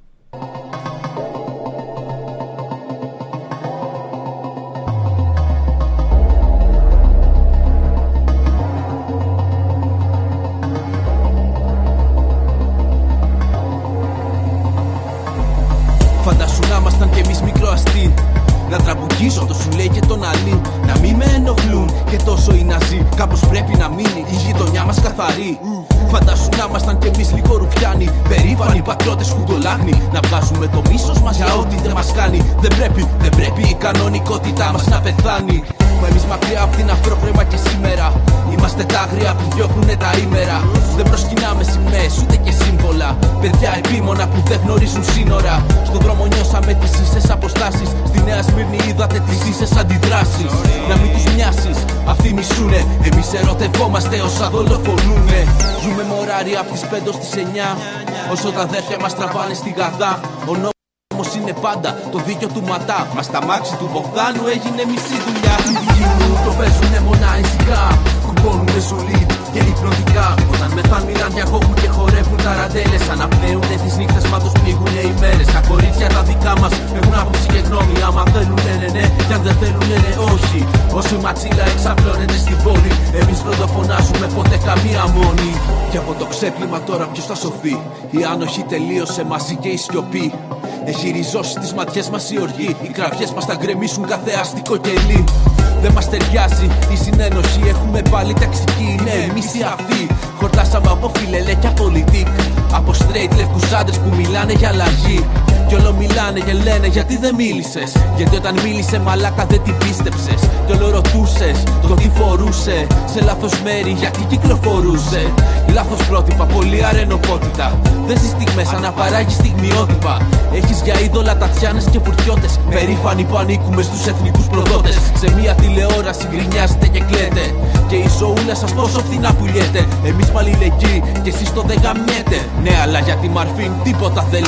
Φαντάσου να ήμασταν κι εμείς μικρό αστεί. Να τραμπουκίσω το σου λέει και τον αλή. Να μην με ενοχλούν και τόσο οι ναζί. Κάπως πρέπει να μείνει η γειτονιά μας καθαρή. Φαντάσου να ήμασταν κι εμείς λίγο ρουφιάνοι. Περήφανοι πατριώτες χουντολάχνοι. Να βγάζουμε το μίσος μας για ό,τι δεν μας κάνει. Δεν πρέπει, δεν πρέπει η κανονικότητά μας να πεθάνει. Μα εμείς μακριά απ' την αφρόκρεμα και σήμερα είμαστε τα άγρια που διώχνουνε τα ήμερα. Δεν προσκυνάμε σημαίες ούτε και σύμβολα. Παιδιά επίμονα που δεν γνωρίζουν σύνορα. Στον δρόμο νιώσαμε τις ίσες αποστάσεις. Στη Νέα Σμύρνη είδατε τις ίσες αντιδράσεις. Να μην τους μοιάσεις, αυτοί μισούνε. Εμείς ερωτευόμαστε όσα δολοφονούνε. Ζούμε μωράρι απ' τις πέντε στις εννιά. Όσο τα αδέρφια μας τραβάνε στη γαδά. Ο νόμος είναι πάντα το δίκιο του ματά. Μα στα μάξι του Μπογδάνου έγινε μισή δουλειά. Οι δικοί μου το παίζουνε μονά ησυχά. Κουμπώνουνε σουλί και υπνοτικά. Όταν μεθάν μιλάν διαγώγουν και χορεύουν ταραντέλες. Αναπνέουνε τις νύχτες μα τους πνίγουνε οι μέρες. Τα κορίτσια τα δικά μας έχουν άποψη και γνώμη. Άμα θέλουν λένε ναι και αν δεν θέλουν λένε όχι. Όσο η ματσίλα εξαπλώνεται στην πόλη, εμείς πρωτοφωνάζουμε ποτέ καμία μόνη. Και από το ξέπλυμα τώρα ποιος θα σωθεί. Η άνοχη τελείωσε μαζί και η σιωπή. Έχει ριζώσει τις ματιές μας η οργή. Οι κραυγές μας θα γκρεμίσουν κάθε αστικό κελί. Δεν μας ταιριάζει η συνένωση. Έχουμε πάλι ταξική, είναι εμείς οι αυτοί. Χορτάσαμε από φιλελέ και πολιτικ. Από straight λευκούς άντρες που μιλάνε για αλλαγή. Κι όλο μιλάνε και λένε γιατί δεν μίλησες. Γιατί όταν μίλησε μαλάκα δεν την πίστεψες. Κι όλο ρωτούσες το τι φορούσε. Σε λάθος μέρη γιατί κυκλοφορούσε. Λάθος πρότυπα, πολύ αρενοπότητα. Δεν ζεις στιγμές, αναπαράγεις στιγμιότυπα. Έχεις για είδωλα τατιάνες και φουρτιώτες. Περήφανοι που ανήκουμε στους εθνικούς προδότες. Σε μια τηλεόραση γκρινιάζετε και κλαίτε. Και η ζωούλα σας πόσο φθηνά πουλιέται. Εμείς πάλι λεγγύοι και εσείς το δεν γαμιέτε. Ναι, αλλά για τη Μαρφίν τίποτα δεν.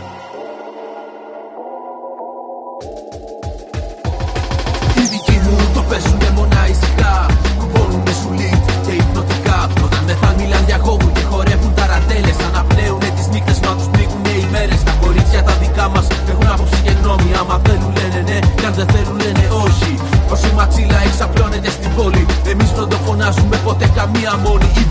Οι δικοί μου το παίζουνε μονά ησυχά. Κουμπώνουνε σουλί και υπνοτικά. Όταν μεθάν μιλάν διαγώγουν και χορεύουν ταραντέλες. Αναπνέουνε τις νύχτες μα τους πνίγουνε οι μέρες. Τα κορίτσια τα δικά μας έχουν άποψη και γνώμη. Άμα θέλουν λένε ναι και αν δεν θέλουν λένε όχι. Όσο η ματσίλα εξαπλώνεται στην πόλη, εμείς φροντοφωνάζουμε ποτέ καμία μόνη. Οι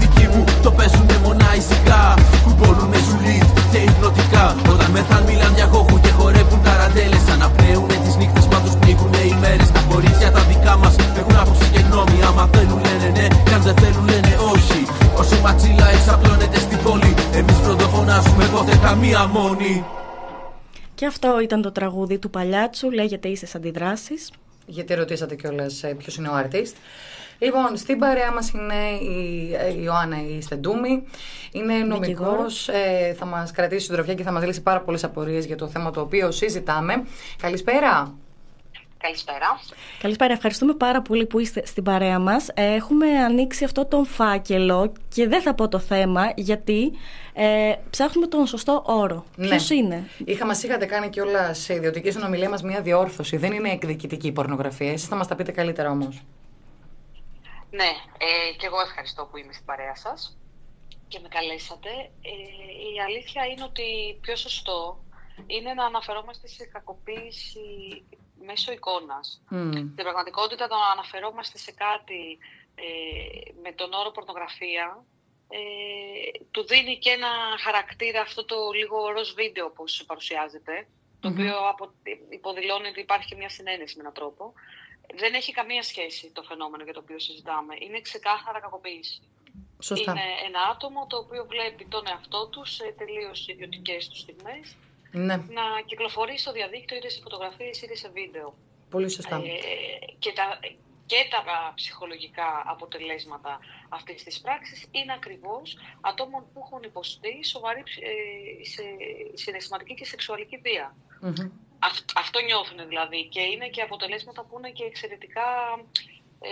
πολύ. Και αυτό ήταν το τραγούδι του Παλιάτσου, λέγεται Ίσες Αντιδράσεις. Γιατί ρωτήσατε κιόλας ποιος είναι ο artist. Λοιπόν, στην παρέα μας είναι η Ιωάννα η Στεντούμη. Είναι νομικός, ε, θα μας κρατήσει συντροφιά και θα μας λύσει πάρα πολλές απορίες για το θέμα το οποίο συζητάμε. Καλησπέρα. Καλησπέρα. Καλησπέρα, ευχαριστούμε πάρα πολύ που είστε στην παρέα μας. Έχουμε ανοίξει αυτό τον φάκελο και δεν θα πω το θέμα γιατί ε, ψάχνουμε τον σωστό όρο. Ναι. Ποιος είναι? Είχα, μας είχατε κάνει κιόλας σε ιδιωτική συνομιλία μας μια διόρθωση. Δεν είναι εκδικητική πορνογραφία. Εσείς θα μας τα πείτε καλύτερα όμως. Ναι, ε, και εγώ ευχαριστώ που είμαι στην παρέα σας και με καλέσατε. Ε, η αλήθεια είναι ότι πιο σωστό είναι να αναφερόμαστε σε κακοποίηση μέσω εικόνας. Mm. Στην πραγματικότητα το να αναφερόμαστε σε κάτι ε, με τον όρο πορνογραφία ε, του δίνει και ένα χαρακτήρα αυτό το λίγο ροζ βίντεο όπως παρουσιάζεται, mm-hmm. το οποίο απο, υποδηλώνει ότι υπάρχει και μια συνένεση με έναν τρόπο. Δεν έχει καμία σχέση το φαινόμενο για το οποίο συζητάμε. Είναι ξεκάθαρα κακοποίηση. Σωστά. Είναι ένα άτομο το οποίο βλέπει τον εαυτό του σε τελείως ιδιωτικές του στιγμές. Ναι. Να κυκλοφορεί στο διαδίκτυο είτε σε φωτογραφίες είτε σε βίντεο. Πολύ σωστά. Ε, και, τα, και τα ψυχολογικά αποτελέσματα αυτής της πράξης είναι ακριβώς ατόμων που έχουν υποστεί σοβαρή ε, σε, συναισθηματική και σεξουαλική βία. Mm-hmm. Αυτ, αυτό νιώθουν δηλαδή και είναι και αποτελέσματα που είναι και εξαιρετικά... Ε,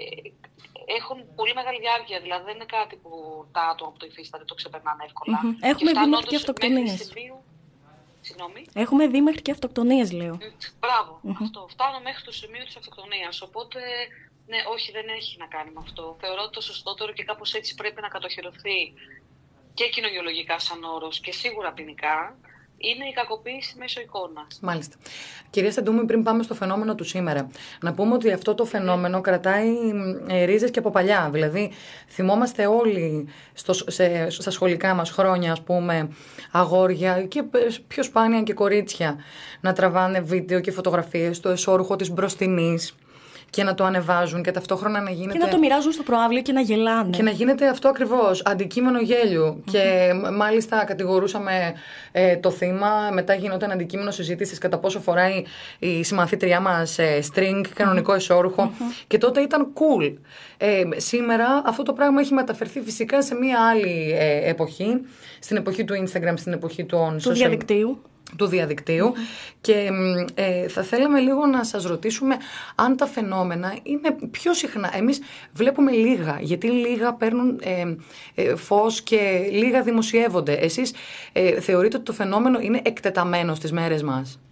έχουν πολύ μεγάλη διάρκεια, δηλαδή δεν είναι κάτι που τα άτομα που το υφίστανται το ξεπερνάνε εύκολα. Mm-hmm. Έχουμε δει μέχρι και αυτοκτονίες. Συγγνώμη. Έχουμε δει μέχρι και αυτοκτονίες, λέω. Μπράβο, mm-hmm. αυτό. Φτάνω μέχρι το σημείο της αυτοκτονίας. Οπότε, ναι, όχι, δεν έχει να κάνει με αυτό. Θεωρώ ότι το σωστότερο και κάπως έτσι πρέπει να κατοχυρωθεί και κοινωνιολογικά σαν όρος και σίγουρα ποινικά. Είναι η κακοποίηση μέσω εικόνας. Μάλιστα. Κυρία Στεντούμη, πριν πάμε στο φαινόμενο του σήμερα, να πούμε ότι αυτό το φαινόμενο κρατάει ε, ρίζες και από παλιά. Δηλαδή, θυμόμαστε όλοι στο, σε, στα σχολικά μας χρόνια, ας πούμε, αγόρια και πιο σπάνια και κορίτσια να τραβάνε βίντεο και φωτογραφίες στο εσώρουχο της μπροστινής και να το ανεβάζουν και ταυτόχρονα να γίνεται... Και να το μοιράζουν στο προάβλιο και να γελάνε. Και να γίνεται αυτό ακριβώς, αντικείμενο γέλιου. Mm-hmm. Και μάλιστα κατηγορούσαμε ε, το θύμα, μετά γινόταν αντικείμενο συζήτησης κατά πόσο φοράει η συμμαθήτριά μας ε, string, κανονικό εσώρουχο. Mm-hmm. Και τότε ήταν cool. Ε, σήμερα αυτό το πράγμα έχει μεταφερθεί φυσικά σε μια άλλη ε, εποχή, στην εποχή του Instagram, στην εποχή των του social... διαδικτύου. του διαδικτύου mm-hmm. και ε, θα θέλαμε λίγο να σας ρωτήσουμε αν τα φαινόμενα είναι πιο συχνά. Εμείς βλέπουμε λίγα, γιατί λίγα παίρνουν ε, ε, φως και λίγα δημοσιεύονται. Εσείς ε, θεωρείτε ότι το φαινόμενο είναι εκτεταμένο στις μέρες μας?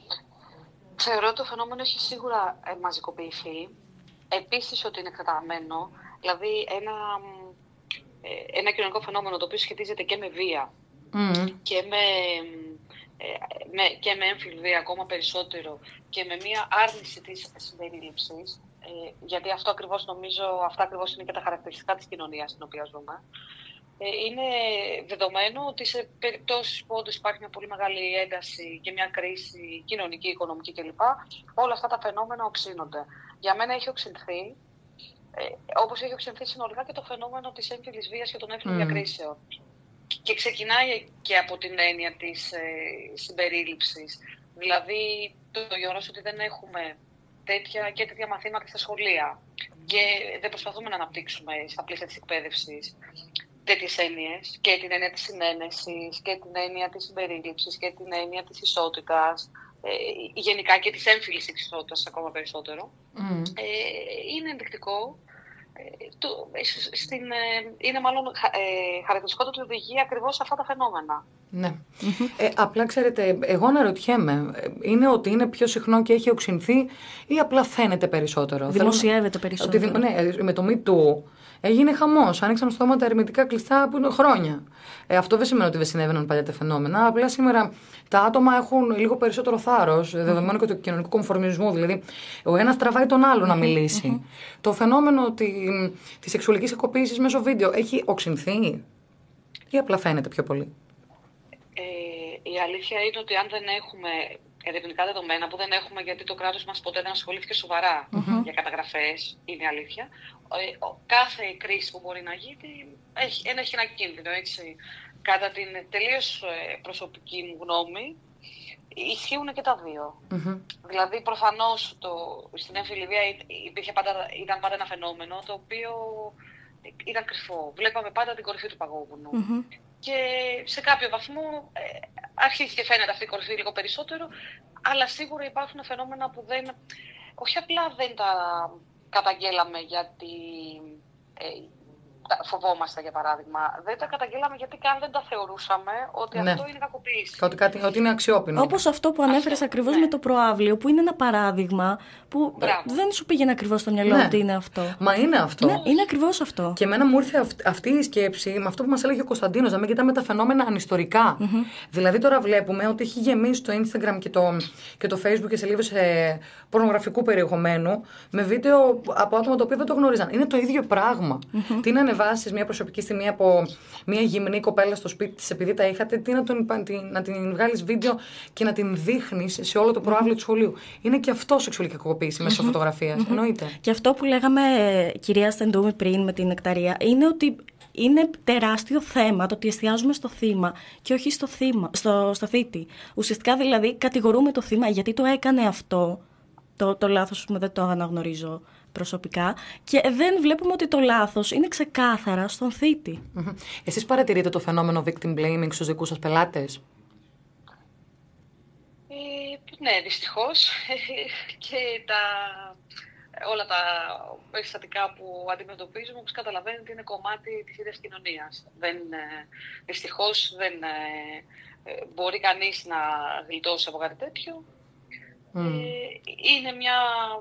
Θεωρώ ότι το φαινόμενο έχει σίγουρα ε, μαζικοποιηθεί. Επίσης ότι είναι εκτεταμένο. Δηλαδή ένα, ε, ένα κοινωνικό φαινόμενο το οποίο σχετίζεται και με βία mm-hmm. και με... Με, και με έμφυλη βία ακόμα περισσότερο και με μια άρνηση της συμπερίληψης, ε, γιατί αυτό ακριβώς νομίζω, αυτά ακριβώς είναι και τα χαρακτηριστικά της κοινωνίας στην οποία ζούμε. Ε, είναι δεδομένο ότι σε περιπτώσεις που όντως υπάρχει μια πολύ μεγάλη ένταση και μια κρίση κοινωνική, οικονομική κλπ, όλα αυτά τα φαινόμενα οξύνονται. Για μένα έχει οξυνθεί, ε, όπως έχει οξυνθεί συνολικά και το φαινόμενο της έμφυλης βίας και των έμφυλων mm. διακρίσεων. Και ξεκινάει και από την έννοια της ε, συμπερίληψης. Δηλαδή το γεγονός ότι δεν έχουμε τέτοια και τέτοια μαθήματα στα σχολεία και δεν προσπαθούμε να αναπτύξουμε στα πλαίσια της εκπαίδευσης τέτοιες έννοιες και την έννοια της συνένεσης και την έννοια της συμπερίληψης και την έννοια της ισότητας, ε, γενικά και της έμφυλης ισότητας ακόμα περισσότερο. Mm. Ε, είναι ενδεικτικό. Το, στην, είναι μάλλον ε, χαρακτηριστικό ότι οδηγεί ακριβώς αυτά τα φαινόμενα. Ναι. Ε, απλά ξέρετε, εγώ αναρωτιέμαι, είναι ότι είναι πιο συχνό και έχει οξυνθεί ή απλά φαίνεται περισσότερο? Δημοσιεύεται περισσότερο. Ότι, ναι, με το Me Too έγινε χαμός. Άνοιξαν στόμα τα ερμητικά κλειστά που είναι χρόνια. Ε, αυτό δεν σημαίνει ότι δεν συνέβαιναν παλιά τα φαινόμενα. Απλά σήμερα τα άτομα έχουν λίγο περισσότερο θάρρος, mm-hmm. δεδομένου και του κοινωνικού κομφορμισμού. Δηλαδή, ο ένας τραβάει τον άλλο mm-hmm. να μιλήσει. Mm-hmm. Το φαινόμενο της σεξουαλικής κακοποίησης μέσω βίντεο έχει οξυνθεί ή απλά φαίνεται πιο πολύ? Ε, η αλήθεια είναι ότι αν δεν έχουμε ερευνητικά δεδομένα, που δεν έχουμε γιατί το κράτος μας ποτέ δεν ασχολήθηκε σοβαρά mm-hmm. για καταγραφές, είναι αλήθεια, ε, κάθε κρίση που μπορεί να γίνει έχει, έχει ένα κίνδυνο, έτσι. κατά την τελείως προσωπική μου γνώμη, ισχύουν και τα δύο. Mm-hmm. Δηλαδή, προφανώς το, στην έμφυλη βία υπήρχε πάντα, ήταν πάντα ένα φαινόμενο το οποίο ήταν κρυφό. Βλέπαμε πάντα την κορυφή του παγόβουνου. Mm-hmm. Και σε κάποιο βαθμό ε, αρχίζει και φαίνεται αυτή η κορυφή λίγο περισσότερο, αλλά σίγουρα υπάρχουν φαινόμενα που δεν, όχι απλά δεν τα καταγγέλαμε γιατί ε, φοβόμαστε, για παράδειγμα. Δεν τα καταγγέλαμε γιατί καν δεν τα θεωρούσαμε ότι ναι. αυτό είναι κακοποίηση. Ότι, κάτι, ότι είναι αξιόπινο. Όπως αυτό που ανέφερες ακριβώς ναι. με το προαύλιο, που είναι ένα παράδειγμα που Μπράβο. δεν σου πήγαινε ακριβώς στο μυαλό ναι. ότι είναι αυτό. Μα είναι αυτό. Ναι, είναι ακριβώς αυτό. Και εμένα μου ήρθε αυ- αυτή η σκέψη με αυτό που μας έλεγε ο Κωνσταντίνος, να μην κοιτάμε τα φαινόμενα ανιστορικά. Mm-hmm. Δηλαδή τώρα βλέπουμε ότι έχει γεμίσει το Instagram και το, και το Facebook και σελίδες ε, πορνογραφικού περιεχομένου με βίντεο από άτομα τα οποία δεν το γνωρίζαν. Είναι το ίδιο πράγμα. Mm-hmm. Τι να ανεβάσεις μια προσωπική στιγμή από μια γυμνή κοπέλα στο σπίτι της επειδή τα είχατε, τι να, τον, να την βγάλεις βίντεο και να την δείχνεις σε όλο το προαύλιο mm-hmm. του σχολείου. Είναι και αυτό σεξουαλική κακοποίηση μέσω mm-hmm. φωτογραφίας. Mm-hmm. Εννοείται. Και αυτό που λέγαμε, κυρία Στεντούμη, πριν με την Νεκταρία, είναι ότι είναι τεράστιο θέμα το ότι εστιάζουμε στο θύμα και όχι στο, θύμα, στο, στο θήτη. Ουσιαστικά δηλαδή κατηγορούμε το θύμα γιατί το έκανε αυτό. Το, το λάθος δεν το αναγνωρίζω προσωπικά και δεν βλέπουμε ότι το λάθος είναι ξεκάθαρα στον θήτη. Mm-hmm. Εσείς παρατηρείτε το φαινόμενο victim blaming στους δικούς σας πελάτες? Ε, ναι, δυστυχώς. Και τα, όλα τα περιστατικά που αντιμετωπίζουμε, όπως καταλαβαίνετε, είναι κομμάτι της ίδιας κοινωνίας. Δεν, δυστυχώς δεν μπορεί κανείς να γλιτώσει από κάτι τέτοιο. Mm. Ε, είναι μια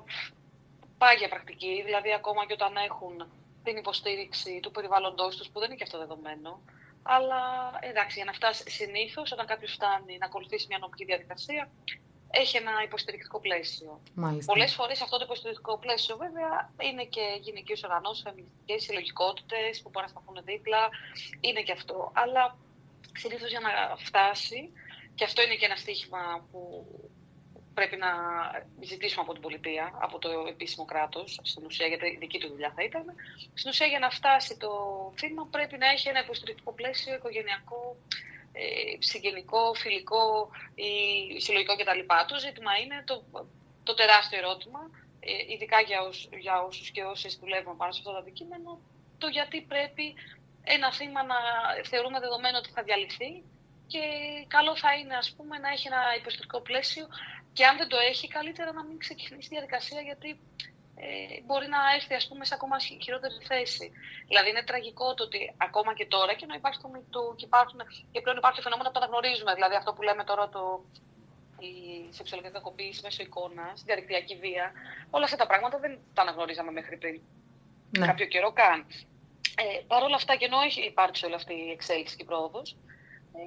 πάγια πρακτική, δηλαδή ακόμα και όταν έχουν την υποστήριξη του περιβάλλοντός τους, που δεν είναι και αυτό δεδομένο. Αλλά εντάξει, για να φτάσει συνήθως, όταν κάποιος φτάνει να ακολουθήσει μια νομική διαδικασία, έχει ένα υποστηρικτικό πλαίσιο. Μάλιστα. Πολλές φορές αυτό το υποστηρικτικό πλαίσιο, βέβαια, είναι και γυναικείες οργανώσεις, φεμινιστικές συλλογικότητες που μπορεί να σταθούν δίπλα. Είναι και αυτό. Αλλά συνήθως για να φτάσει, και αυτό είναι και ένα στίχημα που πρέπει να ζητήσουμε από την πολιτεία, από το επίσημο κράτος, στην ουσία, γιατί η δική του δουλειά θα ήταν. Στην ουσία, για να φτάσει το θύμα, πρέπει να έχει ένα υποστηρικτικό πλαίσιο, οικογενειακό, ε, συγγενικό, φιλικό ή συλλογικό κτλ. Το ζήτημα είναι το, το τεράστιο ερώτημα, ε, ειδικά για, όσ, για όσους και όσες δουλεύουν πάνω σε αυτό το αντικείμενο, το γιατί πρέπει ένα θύμα να θεωρούμε δεδομένο ότι θα διαλυθεί και καλό θα είναι, ας πούμε, να έχει ένα υποστηρικτικό πλαίσιο. Και αν δεν το έχει, καλύτερα να μην ξεκινήσει τη διαδικασία, γιατί ε, μπορεί να έρθει, ας πούμε, σε ακόμα χειρότερη θέση. Δηλαδή, είναι τραγικό το ότι ακόμα και τώρα, και να υπάρχει το μητού και, και πλέον υπάρχουν φαινόμενα που τα αναγνωρίζουμε. Δηλαδή, αυτό που λέμε τώρα, το, η σεξουαλική κακοποίηση μέσω εικόνας, διαδικτυακή βία, όλα αυτά τα πράγματα δεν τα αναγνωρίζαμε μέχρι πριν ναι. κάποιο καιρό καν. Ε, Παρ' όλα αυτά, και ενώ έχει υπάρξει όλη αυτή η εξέλιξη και η πρόοδος, ε,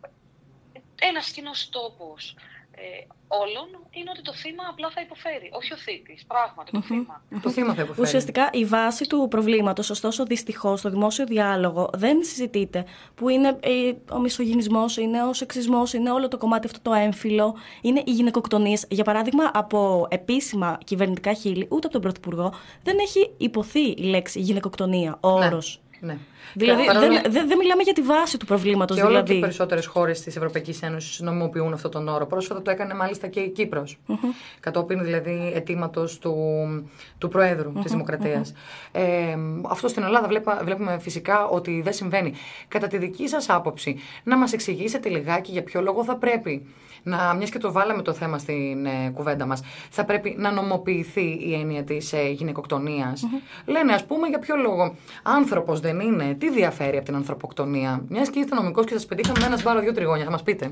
ένας κοινός τόπος Ε, όλων είναι ότι το θύμα απλά θα υποφέρει. Όχι ο θήτης, πράγματι, το mm-hmm. θύμα. Mm-hmm. Το θύμα θα υποφέρει. Ουσιαστικά η βάση του προβλήματος, ωστόσο δυστυχώς στο δημόσιο διάλογο δεν συζητείται, που είναι ε, ο μισογυνισμός, είναι ο σεξισμός, είναι όλο το κομμάτι αυτό το έμφυλο, είναι οι γυναικοκτονίες. Για παράδειγμα, από επίσημα κυβερνητικά χείλη, ούτε από τον Πρωθυπουργό, δεν έχει υποθεί η λέξη γυναικοκτονία, ο όρος. Ναι. Ναι. Δηλαδή δεν δε, δε μιλάμε για τη βάση του προβλήματος. Και δηλαδή. όλο και περισσότερες χώρες της Ευρωπαϊκής Ένωσης νομιμοποιούν αυτόν τον όρο. Πρόσφατα το έκανε μάλιστα και η Κύπρος. Mm-hmm. Κατόπιν δηλαδή αιτήματος του, του Προέδρου mm-hmm. της Δημοκρατίας. Mm-hmm. Ε, αυτό στην Ελλάδα βλέπα, βλέπουμε φυσικά ότι δεν συμβαίνει. Κατά τη δική σας άποψη, να μας εξηγήσετε λιγάκι για ποιο λόγο θα πρέπει, να, μιας και το βάλαμε το θέμα στην ε, κουβέντα μας, θα πρέπει να νομοποιηθεί η έννοια της ε, γυναικοκτονίας. Mm-hmm. Λένε, ας πούμε, για ποιο λόγο. Άνθρωπος δεν είναι. Τι διαφέρει από την ανθρωποκτονία? Μιας και είστε νομικός και σας πετύχαμε με ένα σμπάρο δύο τριγώνια. Θα μας πείτε.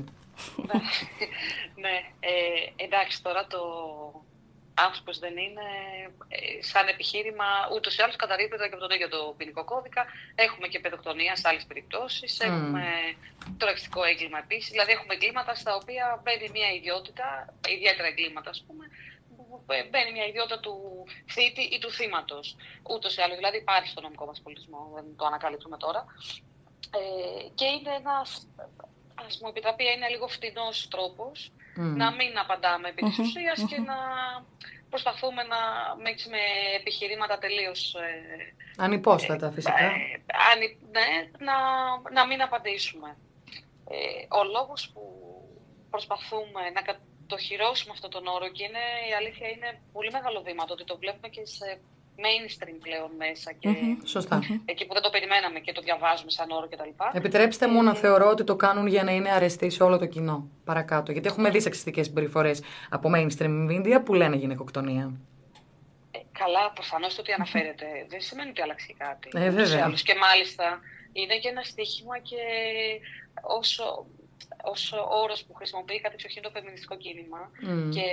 Ναι, ε, εντάξει, τώρα το άνθρωπος δεν είναι ε, σαν επιχείρημα ούτως ή άλλως καταρρίπτεται και από τον ίδιο το ποινικό κώδικα. Έχουμε και παιδοκτονία σε άλλες περιπτώσεις. Mm. Έχουμε τρομοκρατικό έγκλημα επίσης. Δηλαδή έχουμε εγκλήματα στα οποία μπαίνει μια ιδιότητα, ιδιαίτερα εγκλήματα ας πούμε, μπαίνει μια ιδιότητα του θήτη ή του θύματος. Ούτως ή άλλως, δηλαδή υπάρχει στο νομικό μας πολιτισμό, δεν το ανακαλύπτουμε τώρα. Ε, και είναι ένας, ας μου επιτραπεί, είναι λίγο φτηνός τρόπος mm. να μην απαντάμε επί της ουσίας mm-hmm. και να προσπαθούμε να με, με επιχειρήματα τελείως ε, ανυπόστατα φυσικά. Ε, ανι, ναι, να, να μην απαντήσουμε. Ε, ο λόγος που προσπαθούμε να κατοχυρώσουμε αυτόν τον όρο, και είναι, η αλήθεια είναι πολύ μεγάλο βήμα, το ότι το βλέπουμε και σε mainstream πλέον μέσα και mm-hmm, σωστά. Εκεί που δεν το περιμέναμε και το διαβάζουμε σαν όρο κτλ. Επιτρέψτε μου να θεωρώ ότι το κάνουν για να είναι αρεστοί σε όλο το κοινό παρακάτω. Γιατί έχουμε δει σεξιστικές συμπεριφορές από mainstream media που λένε γυναικοκτονία. Ε, καλά, προφανώς το ότι αναφέρεται δεν σημαίνει ότι άλλαξε κάτι. Ε, βέβαια. Και μάλιστα είναι και ένα στοίχημα και όσο, όσο όρος που χρησιμοποιεί κατ' εξοχήν το φεμινιστικό κίνημα mm. και,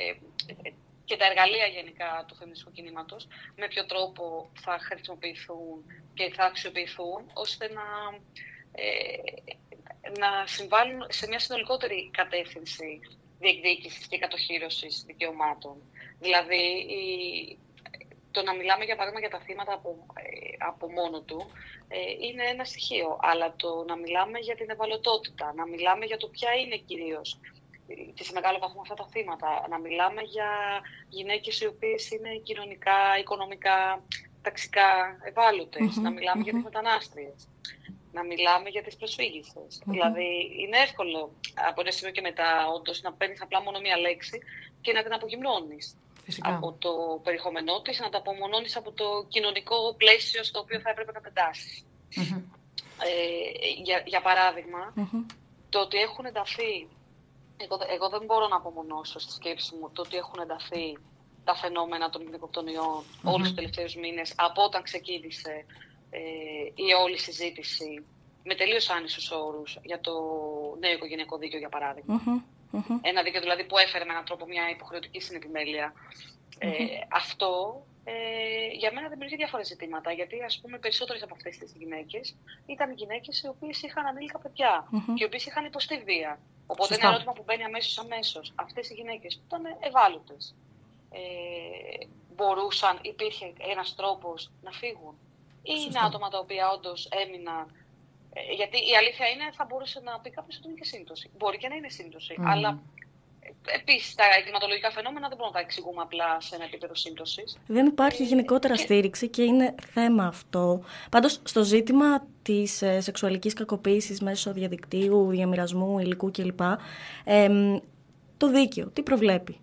και τα εργαλεία γενικά του φεμινιστικού κινήματος, με ποιο τρόπο θα χρησιμοποιηθούν και θα αξιοποιηθούν, ώστε να, ε, να συμβάλλουν σε μια συνολικότερη κατεύθυνση διεκδίκησης και κατοχύρωσης δικαιωμάτων. Δηλαδή, η, το να μιλάμε για παράδειγμα για τα θύματα από, ε, από μόνο του ε, είναι ένα στοιχείο, αλλά το να μιλάμε για την ευαλωτότητα, να μιλάμε για το ποια είναι κυρίως και σε μεγάλο βαθμό αυτά τα θύματα, να μιλάμε για γυναίκες οι οποίες είναι κοινωνικά, οικονομικά, ταξικά ευάλωτες, mm-hmm, να μιλάμε mm-hmm. για τις μετανάστριες, να μιλάμε για τις προσφύγισσες. Mm-hmm. Δηλαδή, είναι εύκολο από ένα σημείο και μετά όντως να παίρνεις απλά μόνο μία λέξη και να την απογυμνώνεις. Φυσικά. Από το περιεχόμενό της, να τα απομονώνεις από το κοινωνικό πλαίσιο στο οποίο θα έπρεπε να πεντάσεις. Mm-hmm. Ε, για, για παράδειγμα, mm-hmm. το ότι έχουν ενταθεί, εγώ, εγώ δεν μπορώ να απομονώσω στη σκέψη μου το ότι έχουν ενταθεί τα φαινόμενα των γυναικοκτονιών mm-hmm. όλους τους τελευταίους μήνες, από όταν ξεκίνησε ε, η όλη συζήτηση με τελείως άνισους όρους για το νέο οικογενειακό δίκαιο, για παράδειγμα. Mm-hmm. Mm-hmm. Ένα δίκαιο δηλαδή που έφερε με έναν τρόπο μια υποχρεωτική συνεπιμέλεια. Mm-hmm. Ε, αυτό ε, για μένα δημιουργεί διάφορα ζητήματα. Γιατί, ας πούμε, περισσότερες από αυτές τις γυναίκες ήταν γυναίκες οι οποίες είχαν ανήλικα παιδιά mm-hmm. και οι οποίες είχαν υποστεί βία. Οπότε Σωστά. ένα ερώτημα που μπαίνει αμέσως αμέσως. Αυτές οι γυναίκες που ήταν ευάλωτες, ε, μπορούσαν, υπήρχε ένας τρόπος να φύγουν, ή Σωστά. είναι άτομα τα οποία όντως έμειναν. Ε, γιατί η αλήθεια είναι, θα μπορούσε να πει κάποιος ότι είναι και σύμπτωση. Μπορεί και να είναι σύμπτωση, mm. αλλά επίσης τα εγκληματολογικά φαινόμενα δεν μπορούμε να τα εξηγούμε απλά σε ένα επίπεδο σύμπτωσης. Δεν υπάρχει γενικότερα και... στήριξη και είναι θέμα αυτό. Πάντως, στο ζήτημα της ε, σεξουαλικής κακοποίησης μέσω διαδικτύου, διαμοιρασμού, υλικού κλπ. Ε, το δίκαιο, τι προβλέπει?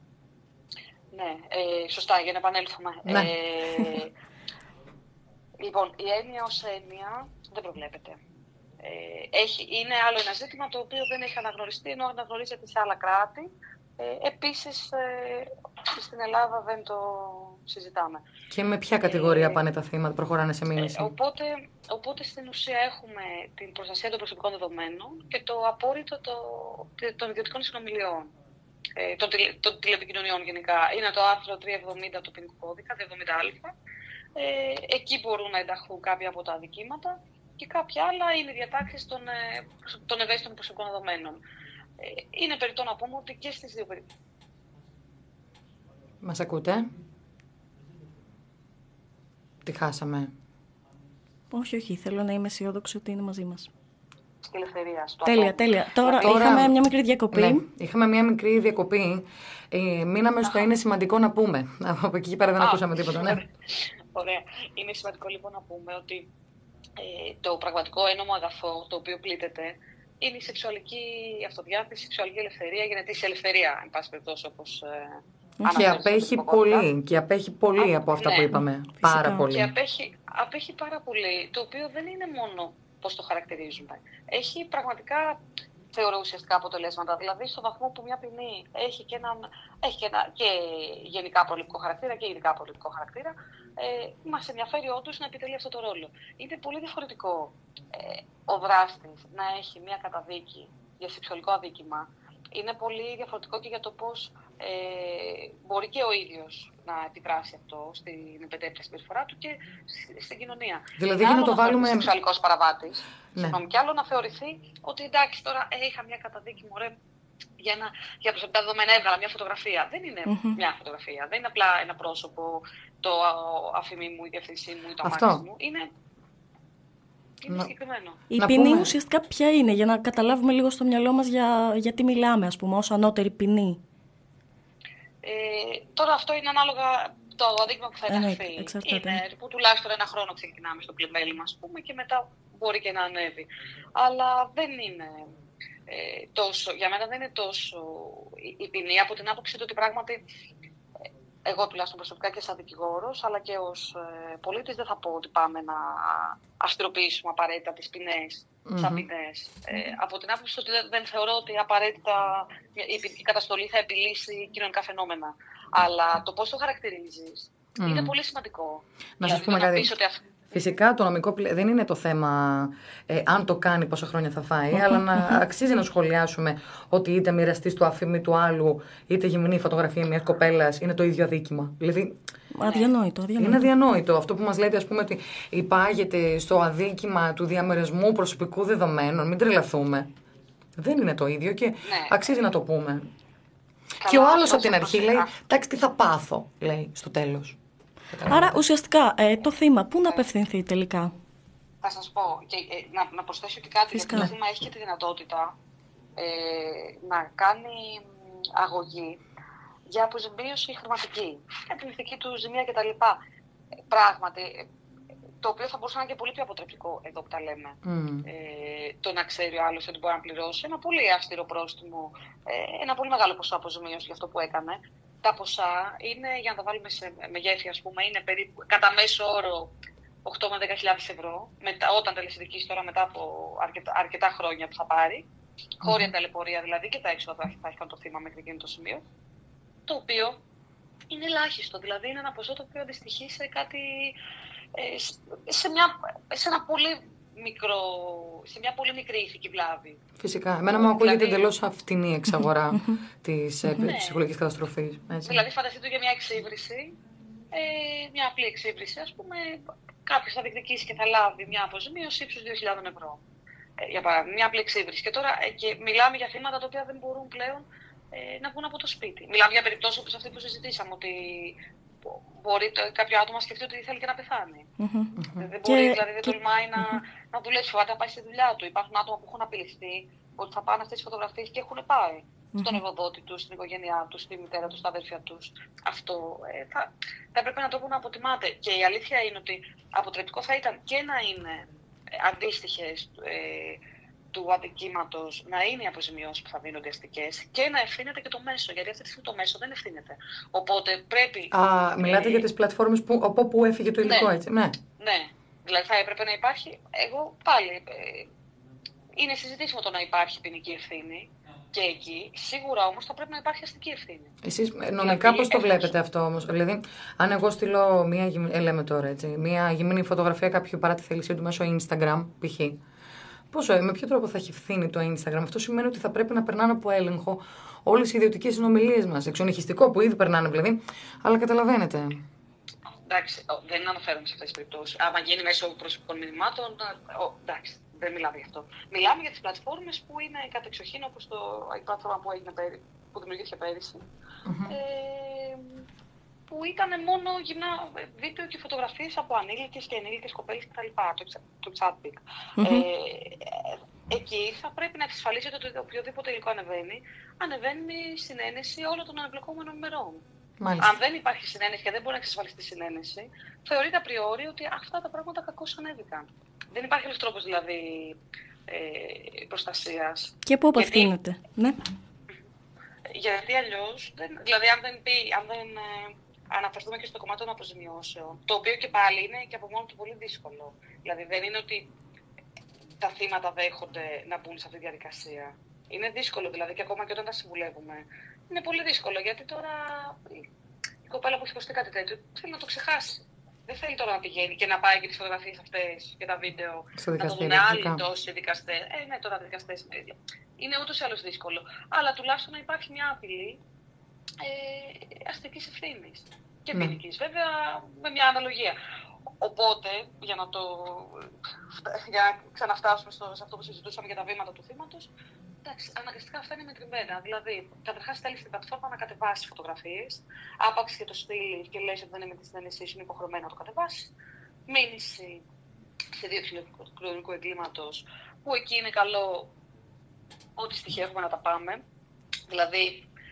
Ναι, ε, σωστά, για να επανέλθουμε. Ναι. Ε, λοιπόν, η έννοια ως έννοια δεν προβλέπεται. Ε, έχει, είναι άλλο ένα ζήτημα το οποίο δεν έχει αναγνωριστεί, ενώ αναγνωρίζεται σε άλλα κράτη. Ε, επίσης, ε, στην Ελλάδα δεν το συζητάμε. Και με ποια κατηγορία ε, πάνε τα θύματα, προχωράνε σε μήνυση? Ε, οπότε, οπότε, στην ουσία έχουμε την προστασία των προσωπικών δεδομένων και το απόρριτο το, των ιδιωτικών συνομιλιών. Ε, των, τηλε, των τηλεπικοινωνιών γενικά. Είναι το άρθρο τριακόσια εβδομήντα του ποινικού κώδικα, τριακόσια εβδομήντα α. Ε, εκεί μπορούν να ενταχθούν κάποια από τα αδικήματα και κάποια άλλα είναι διατάξεις των, των ευαίσθητων προσωπικών δεδομένων. Ε, είναι περιττό να πούμε ότι και στις δύο περιπτώσεις. Μας ακούτε? Τι χάσαμε? Όχι, όχι. Θέλω να είμαι αισιόδοξη ότι είναι μαζί μας. Ελευθερίας, τέλεια, άτομο. τέλεια. Τώρα, Τώρα είχαμε μια μικρή διακοπή. Ναι, είχαμε μια μικρή διακοπή. Ε, μείναμε στο είναι σημαντικό να πούμε. Από εκεί πέρα δεν Α, ακούσαμε τίποτα. Ναι. Ωραία. Είναι σημαντικό λοιπόν να πούμε ότι ε, το πραγματικό ένομο αγαθό το οποίο πλήττεται είναι η σεξουαλική αυτοδιάθεση, η σεξουαλική ελευθερία, η γενετήσια ελευθερία, εν πάση περιπτώσει, όπως ε, και απέχει πολύ, και απέχει πολύ Α, από αυτά ναι. που είπαμε. Φυσικά. Πάρα πολύ. Και απέχει, απέχει πάρα πολύ, το οποίο δεν είναι μόνο πώς το χαρακτηρίζουμε. Έχει πραγματικά, θεωρώ, ουσιαστικά αποτελέσματα. Δηλαδή, στο βαθμό που μια ποινή έχει και, έναν, έχει και, ένα, και γενικά προληπτικό χαρακτήρα και ειδικά προληπτικό χαρακτήρα, ε, μας ενδιαφέρει όντως να επιτελεί αυτό το ρόλο. Είναι πολύ διαφορετικό ε, ο δράστης να έχει μια καταδίκη για σεξουαλικό αδίκημα. Είναι πολύ διαφορετικό και για το πώς ε, μπορεί και ο ίδιος να επιδράσει αυτό στην επετέπτεια συμπεριφορά του και στην κοινωνία. Δηλαδή, για να το βάλουμε. Είναι σεξουαλικός παραβάτης. Ναι. Συγγνώμη, κι άλλο να θεωρηθεί ότι εντάξει, τώρα ε, είχα μια καταδίκη, μωρέ, για, ένα, για προσωπικά δεδομένα έβγαλα μια φωτογραφία. Δεν είναι mm-hmm. μια φωτογραφία. Δεν είναι απλά ένα πρόσωπο, το αφημί μου, η διευθυνσή μου ή το αμάξι μου. Είναι. Είναι να... συγκεκριμένο. Η ποινή πούμε... ουσιαστικά ποια είναι, για να καταλάβουμε λίγο στο μυαλό μας για, για τι μιλάμε, ας πούμε, ως ανώτερη ποινή. Ε, τώρα αυτό είναι ανάλογα το αδίκημα που θα ενταχθεί. Είναι που τουλάχιστον ένα χρόνο ξεκινάμε στο πλημέλι μας, πούμε, και μετά μπορεί και να ανέβει. Αλλά δεν είναι ε, τόσο, για μένα δεν είναι τόσο η, η ποινή, από την άποψη του ότι πράγματι εγώ τουλάχιστον προσωπικά και σαν δικηγόρος, αλλά και ως ε, πολίτης δεν θα πω ότι πάμε να αυστηροποιήσουμε απαραίτητα τις ποινές, mm-hmm. σαν ποινές. Ε, από την άποψη ότι δεν, δεν θεωρώ ότι απαραίτητα η ποινική καταστολή θα επιλύσει κοινωνικά φαινόμενα. Αλλά το πώς το χαρακτηρίζεις mm. είναι πολύ σημαντικό. Να σας πούμε κάτι. Φυσικά το νομικό δεν είναι το θέμα ε, αν το κάνει πόσα χρόνια θα φάει, αλλά να αξίζει να σχολιάσουμε ότι είτε μοιραστεί το αφήμι του άλλου, είτε γυμνή φωτογραφία μιας κοπέλας, είναι το ίδιο αδίκημα. Δηλαδή, αδιανόητο, αδιανόητο. Είναι αδιανόητο. Αυτό που μας λέτε, ας πούμε, ότι υπάγεται στο αδίκημα του διαμερισμού προσωπικού δεδομένων, μην τρελαθούμε. Δεν είναι το ίδιο και ναι. αξίζει να το πούμε. Καλά, και ο άλλος από την αρχή λέει, εντάξει, τι θα πάθω, λέει στο τέλος. Άρα ουσιαστικά ε, το θύμα πού να απευθυνθεί τελικά? Θα σας πω και ε, να, να προσθέσω και κάτι. Φυσικά. Γιατί το θύμα έχει και τη δυνατότητα ε, να κάνει αγωγή για αποζημίωση χρηματική, για την ηθική του ζημία κτλ. Πράγματι, το οποίο θα μπορούσε να είναι και πολύ πιο αποτρεπτικό εδώ που τα λέμε. Mm. Ε, το να ξέρει ο άλλος ότι μπορεί να πληρώσει ένα πολύ αυστηρό πρόστιμο, ε, ένα πολύ μεγάλο ποσό αποζημίωση για αυτό που έκανε. Τα ποσά είναι, για να τα βάλουμε σε μεγέθη, ας πούμε, είναι περίπου κατά μέσο όρο οκτώ με δέκα χιλιάδες ευρώ, μετά, όταν τελεσυνδικήσει τώρα μετά από αρκετά, αρκετά χρόνια που θα πάρει, mm. χώρια ταλαιπωρία δηλαδή και τα έξοδα θα έχει κάνει το θύμα μέχρι εκείνο το σημείο, το οποίο είναι ελάχιστο, δηλαδή είναι ένα ποσό το οποίο αντιστοιχεί σε κάτι, ε, σε, μια, σε ένα πολύ μικρό, σε μια πολύ μικρή ηθική βλάβη. Φυσικά. Εμένα μου ακούγεται δηλαδή... εντελώς αυτινή εξαγορά της ναι. ψυχολογικής καταστροφής. Έτσι. Δηλαδή, φανταστείτε για μια εξύβριση, ε, μια απλή εξύβριση, ας πούμε, κάποιος θα διεκδικήσει και θα λάβει μια αποζημίωση ύψους δύο χιλιάδες ευρώ. Ε, για παράδειγμα, μια απλή εξύβριση. Και τώρα ε, και μιλάμε για θύματα τα οποία δεν μπορούν πλέον ε, να βγουν από το σπίτι. Μιλάμε για περιπτώσεις όπως αυτή που συζητήσαμε, ότι μπορεί το, κάποιο άτομο να σκεφτεί ότι θέλει και να πεθάνει. Mm-hmm. Δεν μπορεί, και... δηλαδή δεν τολμάει να, να δουλέψει, φοβάται να πάει στη δουλειά του. Υπάρχουν άτομα που έχουν απειληθεί ότι θα πάνε αυτές τις φωτογραφίες και έχουν πάει mm-hmm. στον εργοδότη του, στην οικογένειά του, στη μητέρα του, στα αδέρφια του. Αυτό ε, θα, θα έπρεπε να το να αποτιμάται. Και η αλήθεια είναι ότι αποτρεπτικό θα ήταν και να είναι αντίστοιχες ε, του αδικήματος να είναι οι αποζημιώσεις που θα δίνονται αστικές και να ευθύνεται και το μέσο. Γιατί αυτή τη στιγμή το μέσο δεν ευθύνεται. Οπότε πρέπει. Α, μιλάτε ε, για τις πλατφόρμες που, από όπου έφυγε το υλικό, ναι, έτσι. Ναι. ναι. Δηλαδή θα έπρεπε να υπάρχει. Εγώ πάλι. Ε, είναι συζητήσιμο το να υπάρχει ποινική ευθύνη και εκεί. Σίγουρα όμως θα πρέπει να υπάρχει αστική ευθύνη. Εσείς νομικά πώς το βλέπετε αυτό όμως? Δηλαδή, αν εγώ στείλω μία, ε, λέμε τώρα, έτσι, μία γυμνή φωτογραφία κάποιου παρά τη θέλησή του μέσω Instagram, π.χ. Πόσο, με ποιο τρόπο θα έχει ευθύνη το Instagram? Αυτό σημαίνει ότι θα πρέπει να περνάνε από έλεγχο όλες οι ιδιωτικές συνομιλίες μας. Εξονυχιστικό που ήδη περνάνε δηλαδή, αλλά καταλαβαίνετε. Εντάξει, δεν αναφέρομαι σε αυτές τις περιπτώσεις. Άμα γίνει μέσω προσωπικών μηνυμάτων, εντάξει, δεν μιλάμε γι' αυτό. Μιλάμε για τις πλατφόρμες που είναι κατεξοχήν, όπως το, η πλατφόρμα που, έγινε, που δημιουργήθηκε πέρυσι. Mm-hmm. Ε, που ήταν μόνο γυμνά βίντεο και φωτογραφίες από ανήλικες και ενήλικες κοπέλες κτλ. Το, το Chatpic. Mm-hmm. Ε, εκεί θα πρέπει να εξασφαλίσετε ότι οποιοδήποτε υλικό ανεβαίνει, ανεβαίνει συνένεση όλων των ανεμπλεκόμενων μερών. Μάλιστα. Αν δεν υπάρχει συνένεση και δεν μπορεί να εξασφαλιστεί συνένεση, θεωρείται απριόρι ότι αυτά τα πράγματα κακώς ανέβηκαν. Δεν υπάρχει άλλος τρόπος δηλαδή ε, προστασίας. Και πού απευθύνεται, ναι. Γιατί αλλιώς, δηλαδή αν δεν πει, αν δεν ε, αναφερθούμε και στο κομμάτι των αποζημιώσεων, το οποίο και πάλι είναι και από μόνο του πολύ δύσκολο. Δηλαδή δεν είναι ότι τα θύματα δέχονται να μπουν σε αυτή τη διαδικασία. Είναι δύσκολο δηλαδή και ακόμα και όταν τα συμβουλεύουμε. Είναι πολύ δύσκολο γιατί τώρα η κοπέλα που έχει υποστεί κάτι τέτοιο θέλει να το ξεχάσει. Δεν θέλει τώρα να πηγαίνει και να πάει και τις φωτογραφίες αυτές και τα βίντεο να το δουν άλλοι τόσοι δικαστές. Ε, ναι, τώρα δικαστές είναι ούτως ή άλλως δύσκολο. Αλλά τουλάχιστον να υπάρχει μια απειλή ε, αστικής ευθύνης και ποινικής. Mm. Βέβαια με μια αναλογία. Οπότε, για να, το, για να ξαναφτάσουμε στο, σε αυτό που συζητούσαμε για τα βήματα του θύματος, εντάξει, αναγκαστικά αυτά είναι μετρημένα. Δηλαδή, καταρχάς θέλει στην πλατφόρμα να κατεβάσει φωτογραφίες, άπαξ και το στείλει και λέει ότι δεν είναι με τη συνένεσή σου, είναι υποχρεωμένο να το κατεβάσει. Μήνυση σε δίωξη ηλεκτρονικού εγκλήματος, που εκεί είναι καλό ό,τι στοιχεία έχουμε να τα πάμε. Δηλαδή,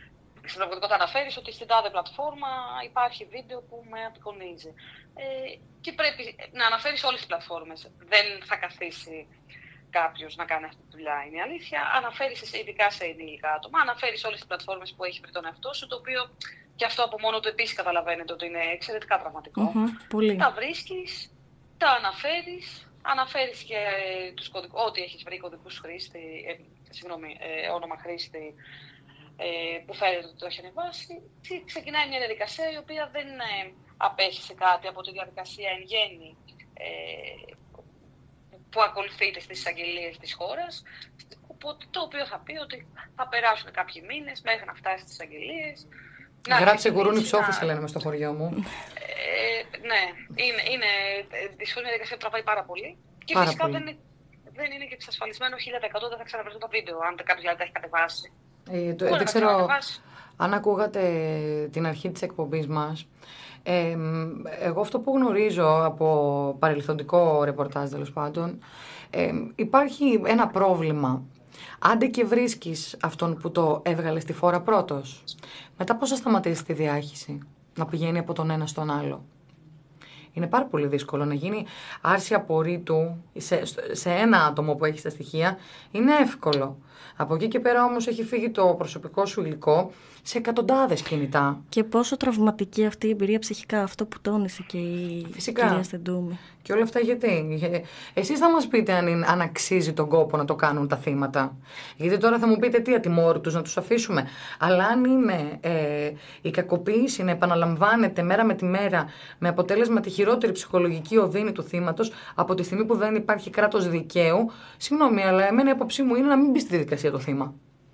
στο ναρκωτικό θα αναφέρεις ότι στην τάδε πλατφόρμα υπάρχει βίντεο που με απεικονίζει. Ε, και πρέπει να αναφέρεις όλες τις πλατφόρμες. Δεν θα καθίσει κάποιος να κάνει αυτή τη δουλειά, είναι η αλήθεια. Αναφέρεις ειδικά σε ενήλικα άτομα, αναφέρεις όλες τις πλατφόρμες που έχει βρει τον εαυτό σου, το οποίο και αυτό από μόνο του επίσης καταλαβαίνετε ότι είναι εξαιρετικά πραγματικό. Mm-hmm, πολύ. Τα βρίσκεις, τα αναφέρεις, αναφέρεις και τους κωδικούς, ό,τι έχεις βρει κωδικούς χρήστη, ε, συγγνώμη, ε, όνομα χρήστη, ε, που φαίνεται ότι το έχει ανεβάσει. Ξεκινάει μια διαδικασία η οποία δεν ε, απέχει σε κάτι από τη διαδικασία εν γέννη ε, που ακολουθείται στις εισαγγελίες της χώρας, το οποίο θα πει ότι θα περάσουν κάποιοι μήνες μέχρι να φτάσει στις εισαγγελίες. Γράψε γουρούνι ψόφισε, λένε μες στο χωριό μου. Ε, ναι, είναι, είναι δυσκολή διαδικασία που τραβάει πάρα πολύ. Και πάρα φυσικά πολύ. Δεν, είναι, δεν είναι και εξασφαλισμένο χίλια τοις εκατό δεν θα ξαναβρεθούν τα βίντεο, αν κάποιος δηλαδή τα έχει κατεβάσει. Ε, το, δεν ξέρω αν ακούγατε την αρχή της εκπομπής μας. Ε, εγώ αυτό που γνωρίζω από παρελθοντικό ρεπορτάζ, τέλος πάντων, ε, υπάρχει ένα πρόβλημα. Άντε και βρίσκεις αυτόν που το έβγαλε στη φόρα πρώτος, μετά πώς θα σταματήσεις τη διάχυση, να πηγαίνει από τον ένα στον άλλο. Είναι πάρα πολύ δύσκολο να γίνει άρση απορρίτου σε, σε ένα άτομο που έχει τα στοιχεία. Είναι εύκολο. Από εκεί και πέρα όμως έχει φύγει το προσωπικό σου υλικό σε εκατοντάδες κινητά. Και πόσο τραυματική αυτή η εμπειρία ψυχικά, αυτό που τόνισε και η Φυσικά. κυρία Στεντούμη. Και όλα αυτά γιατί. Εσείς θα μας πείτε αν, είναι, αν αξίζει τον κόπο να το κάνουν τα θύματα. Γιατί τώρα θα μου πείτε τι, ατιμόρυτους τους να τους αφήσουμε. Αλλά αν είναι ε, η κακοποίηση να επαναλαμβάνεται μέρα με τη μέρα με αποτέλεσμα τη χειρότερη ψυχολογική οδύνη του θύματος από τη στιγμή που δεν υπάρχει κράτος δικαίου, συγγνώμη, αλλά εμένα η άποψή μου είναι να μην μπει στη διαδικασία το θύμα.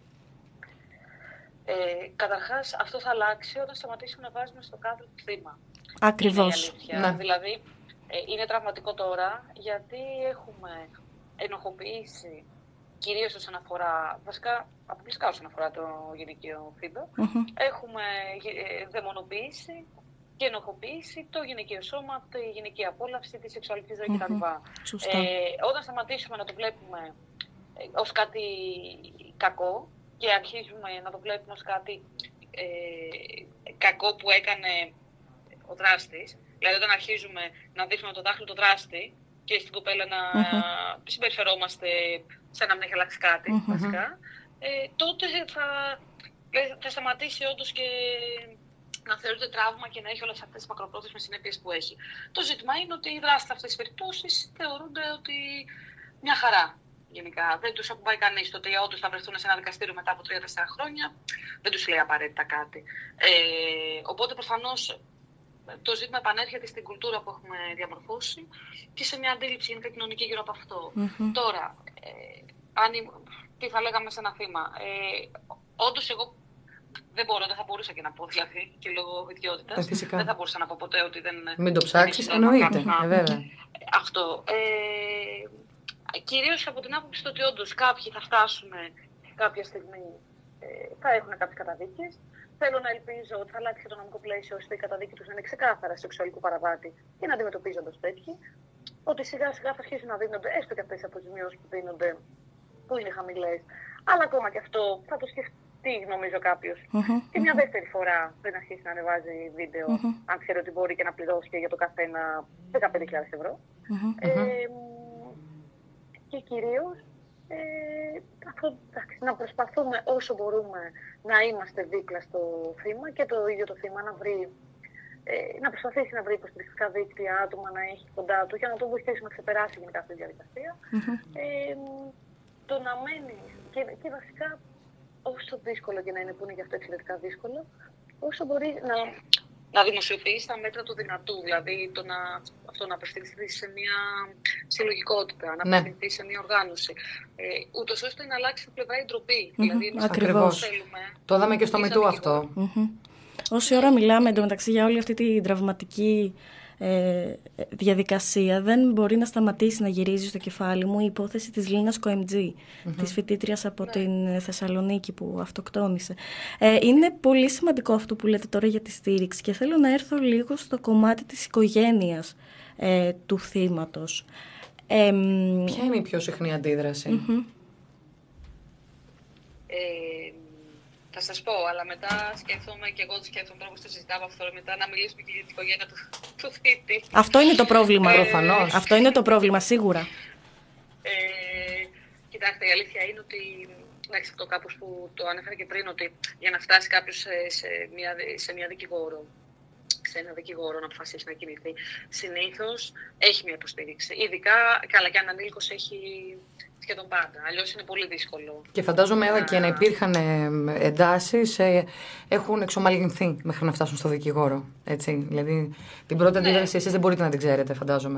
Ε, καταρχάς, αυτό θα αλλάξει όταν σταματήσουμε να βάζουμε στο κάδρο το θύμα. Ακριβώς. Ναι. Δηλαδή, ε, είναι τραυματικό τώρα γιατί έχουμε ενοχοποιήσει κυρίως όσον αφορά, βασικά αποκλειστικά όσον αφορά το γυναικείο φύλλο, mm-hmm. έχουμε ε, δαιμονοποιήσει και ενοχοποιήσει το γυναικείο σώμα, τη γυναική απόλαυση, τη σεξουαλική ζωή mm-hmm. κτλ. Ε, όταν σταματήσουμε να το βλέπουμε ε, ως κάτι κακό και αρχίζουμε να το βλέπουμε ως κάτι ε, κακό που έκανε ο δράστης, δηλαδή όταν αρχίζουμε να δείχνουμε το δάχτυλο του δράστη και στην κοπέλα να mm-hmm. συμπεριφερόμαστε σαν να μην έχει αλλάξει κάτι, mm-hmm. βασικά, ε, τότε θα, θα σταματήσει όντως και να θεωρείται τραύμα και να έχει όλες αυτές τις μακροπρόθεσμες συνέπειες που έχει. Το ζήτημα είναι ότι οι δράσεις σε αυτές τις περιπτώσεις θεωρούνται ότι μια χαρά. Γενικά. Δεν τους ακουμπάει κανείς το ότι όντως θα βρεθούν σε ένα δικαστήριο μετά από τρία τέσσερα χρόνια. Δεν τους λέει απαραίτητα κάτι. Ε, οπότε προφανώς το ζήτημα επανέρχεται στην κουλτούρα που έχουμε διαμορφώσει και σε μια αντίληψη γενικά κοινωνική γύρω από αυτό. Mm-hmm. Τώρα, ε, αν, τι θα λέγαμε σε ένα θύμα. Ε, όντως εγώ δεν μπορώ, δεν θα μπορούσα και να πω δηλαδή και λόγω ιδιότητας. Ε, δεν θα μπορούσα να πω ποτέ ότι δεν. Μην το ψάξεις, εννοείται. Ε, βέβαια. Αυτό. Ε, Κυρίως από την άποψη ότι όντως κάποιοι θα φτάσουν κάποια στιγμή, ε, θα έχουν κάποιες καταδίκες. Θέλω να ελπίζω ότι θα αλλάξει και το νομικό πλαίσιο ώστε η καταδίκη τους να είναι ξεκάθαρα σεξουαλικού παραβάτη και να αντιμετωπίζονται ως τέτοιοι. Ότι σιγά σιγά θα αρχίσουν να δίνονται έστω και αυτές οι αποζημιώσεις που δίνονται, που είναι χαμηλές. Αλλά ακόμα και αυτό θα το σκεφτεί νομίζω κάποιος. Mm-hmm. Και μια δεύτερη φορά δεν αρχίσει να ανεβάζει βίντεο, mm-hmm. αν ξέρει ότι μπορεί και να πληρώσει και για το καθένα δεκαπέντε χιλιάδες ευρώ. Mm-hmm. Ε, Και κυρίως ε, αυτό, να προσπαθούμε όσο μπορούμε να είμαστε δίπλα στο θύμα και το ίδιο το θύμα να βρει, ε, να προσπαθήσει να βρει υποστηρικτικά δίκτυα, άτομα να έχει κοντά του για να το βοηθήσει να ξεπεράσει γενικά αυτή τη διαδικασία. Mm-hmm. Ε, το να μένει και, και βασικά όσο δύσκολο και να είναι, που είναι γι' αυτό εξαιρετικά δύσκολο, όσο μπορεί να... να δημοσιοποιήσει τα μέτρα του δυνατού, δηλαδή το να, αυτό, να απευθυνθεί σε μια συλλογικότητα, να ναι. απευθυνθεί σε μια οργάνωση, ε, ούτως ώστε να αλλάξει την πλευρά η ντροπή. Mm-hmm. Δηλαδή, ακριβώς. Θέλουμε, το είδαμε και στο Μητού αυτό. Mm-hmm. Όση ώρα μιλάμε εντωμεταξύ για όλη αυτή τη τραυματική ε, διαδικασία, δεν μπορεί να σταματήσει να γυρίζει στο κεφάλι μου η υπόθεση της Λίνας Κοεμτζή, mm-hmm. της φοιτήτριας από ναι. την Θεσσαλονίκη που αυτοκτόνησε. Ε, είναι πολύ σημαντικό αυτό που λέτε τώρα για τη στήριξη και θέλω να έρθω λίγο στο κομμάτι της οικογένειας ε, του θύματος. Ε, Ποια είναι η πιο συχνή αντίδραση? Mm-hmm. Ε, Θα σας πω, αλλά μετά σκέφτομαι και εγώ σκέφτομαι τώρα που το συζητάμε αυτό, μετά να μιλήσουμε και για την οικογένεια του, του θήτη. Αυτό είναι το πρόβλημα. Ε, Προφανώς. Αυτό είναι το πρόβλημα, σίγουρα. Ε, κοιτάξτε, η αλήθεια είναι ότι, εντάξει, αυτό κάπως που το ανέφερα και πριν, ότι για να φτάσει κάποιος σε, σε, μια, σε μια δικηγόρο, σε ένα δικηγόρο να αποφασίσει να κινηθεί, συνήθως έχει μια υποστήριξη. Ειδικά, καλά, και αν ανήλικος έχει σχεδόν πάντα. Αλλιώς είναι πολύ δύσκολο. Και φαντάζομαι να... και να υπήρχαν εντάσεις, ε, έχουν εξομαλυνθεί μέχρι να φτάσουν στο δικηγόρο. Έτσι. Δηλαδή, την πρώτη ναι. αντίδραση εσείς δεν μπορείτε να την ξέρετε, φαντάζομαι.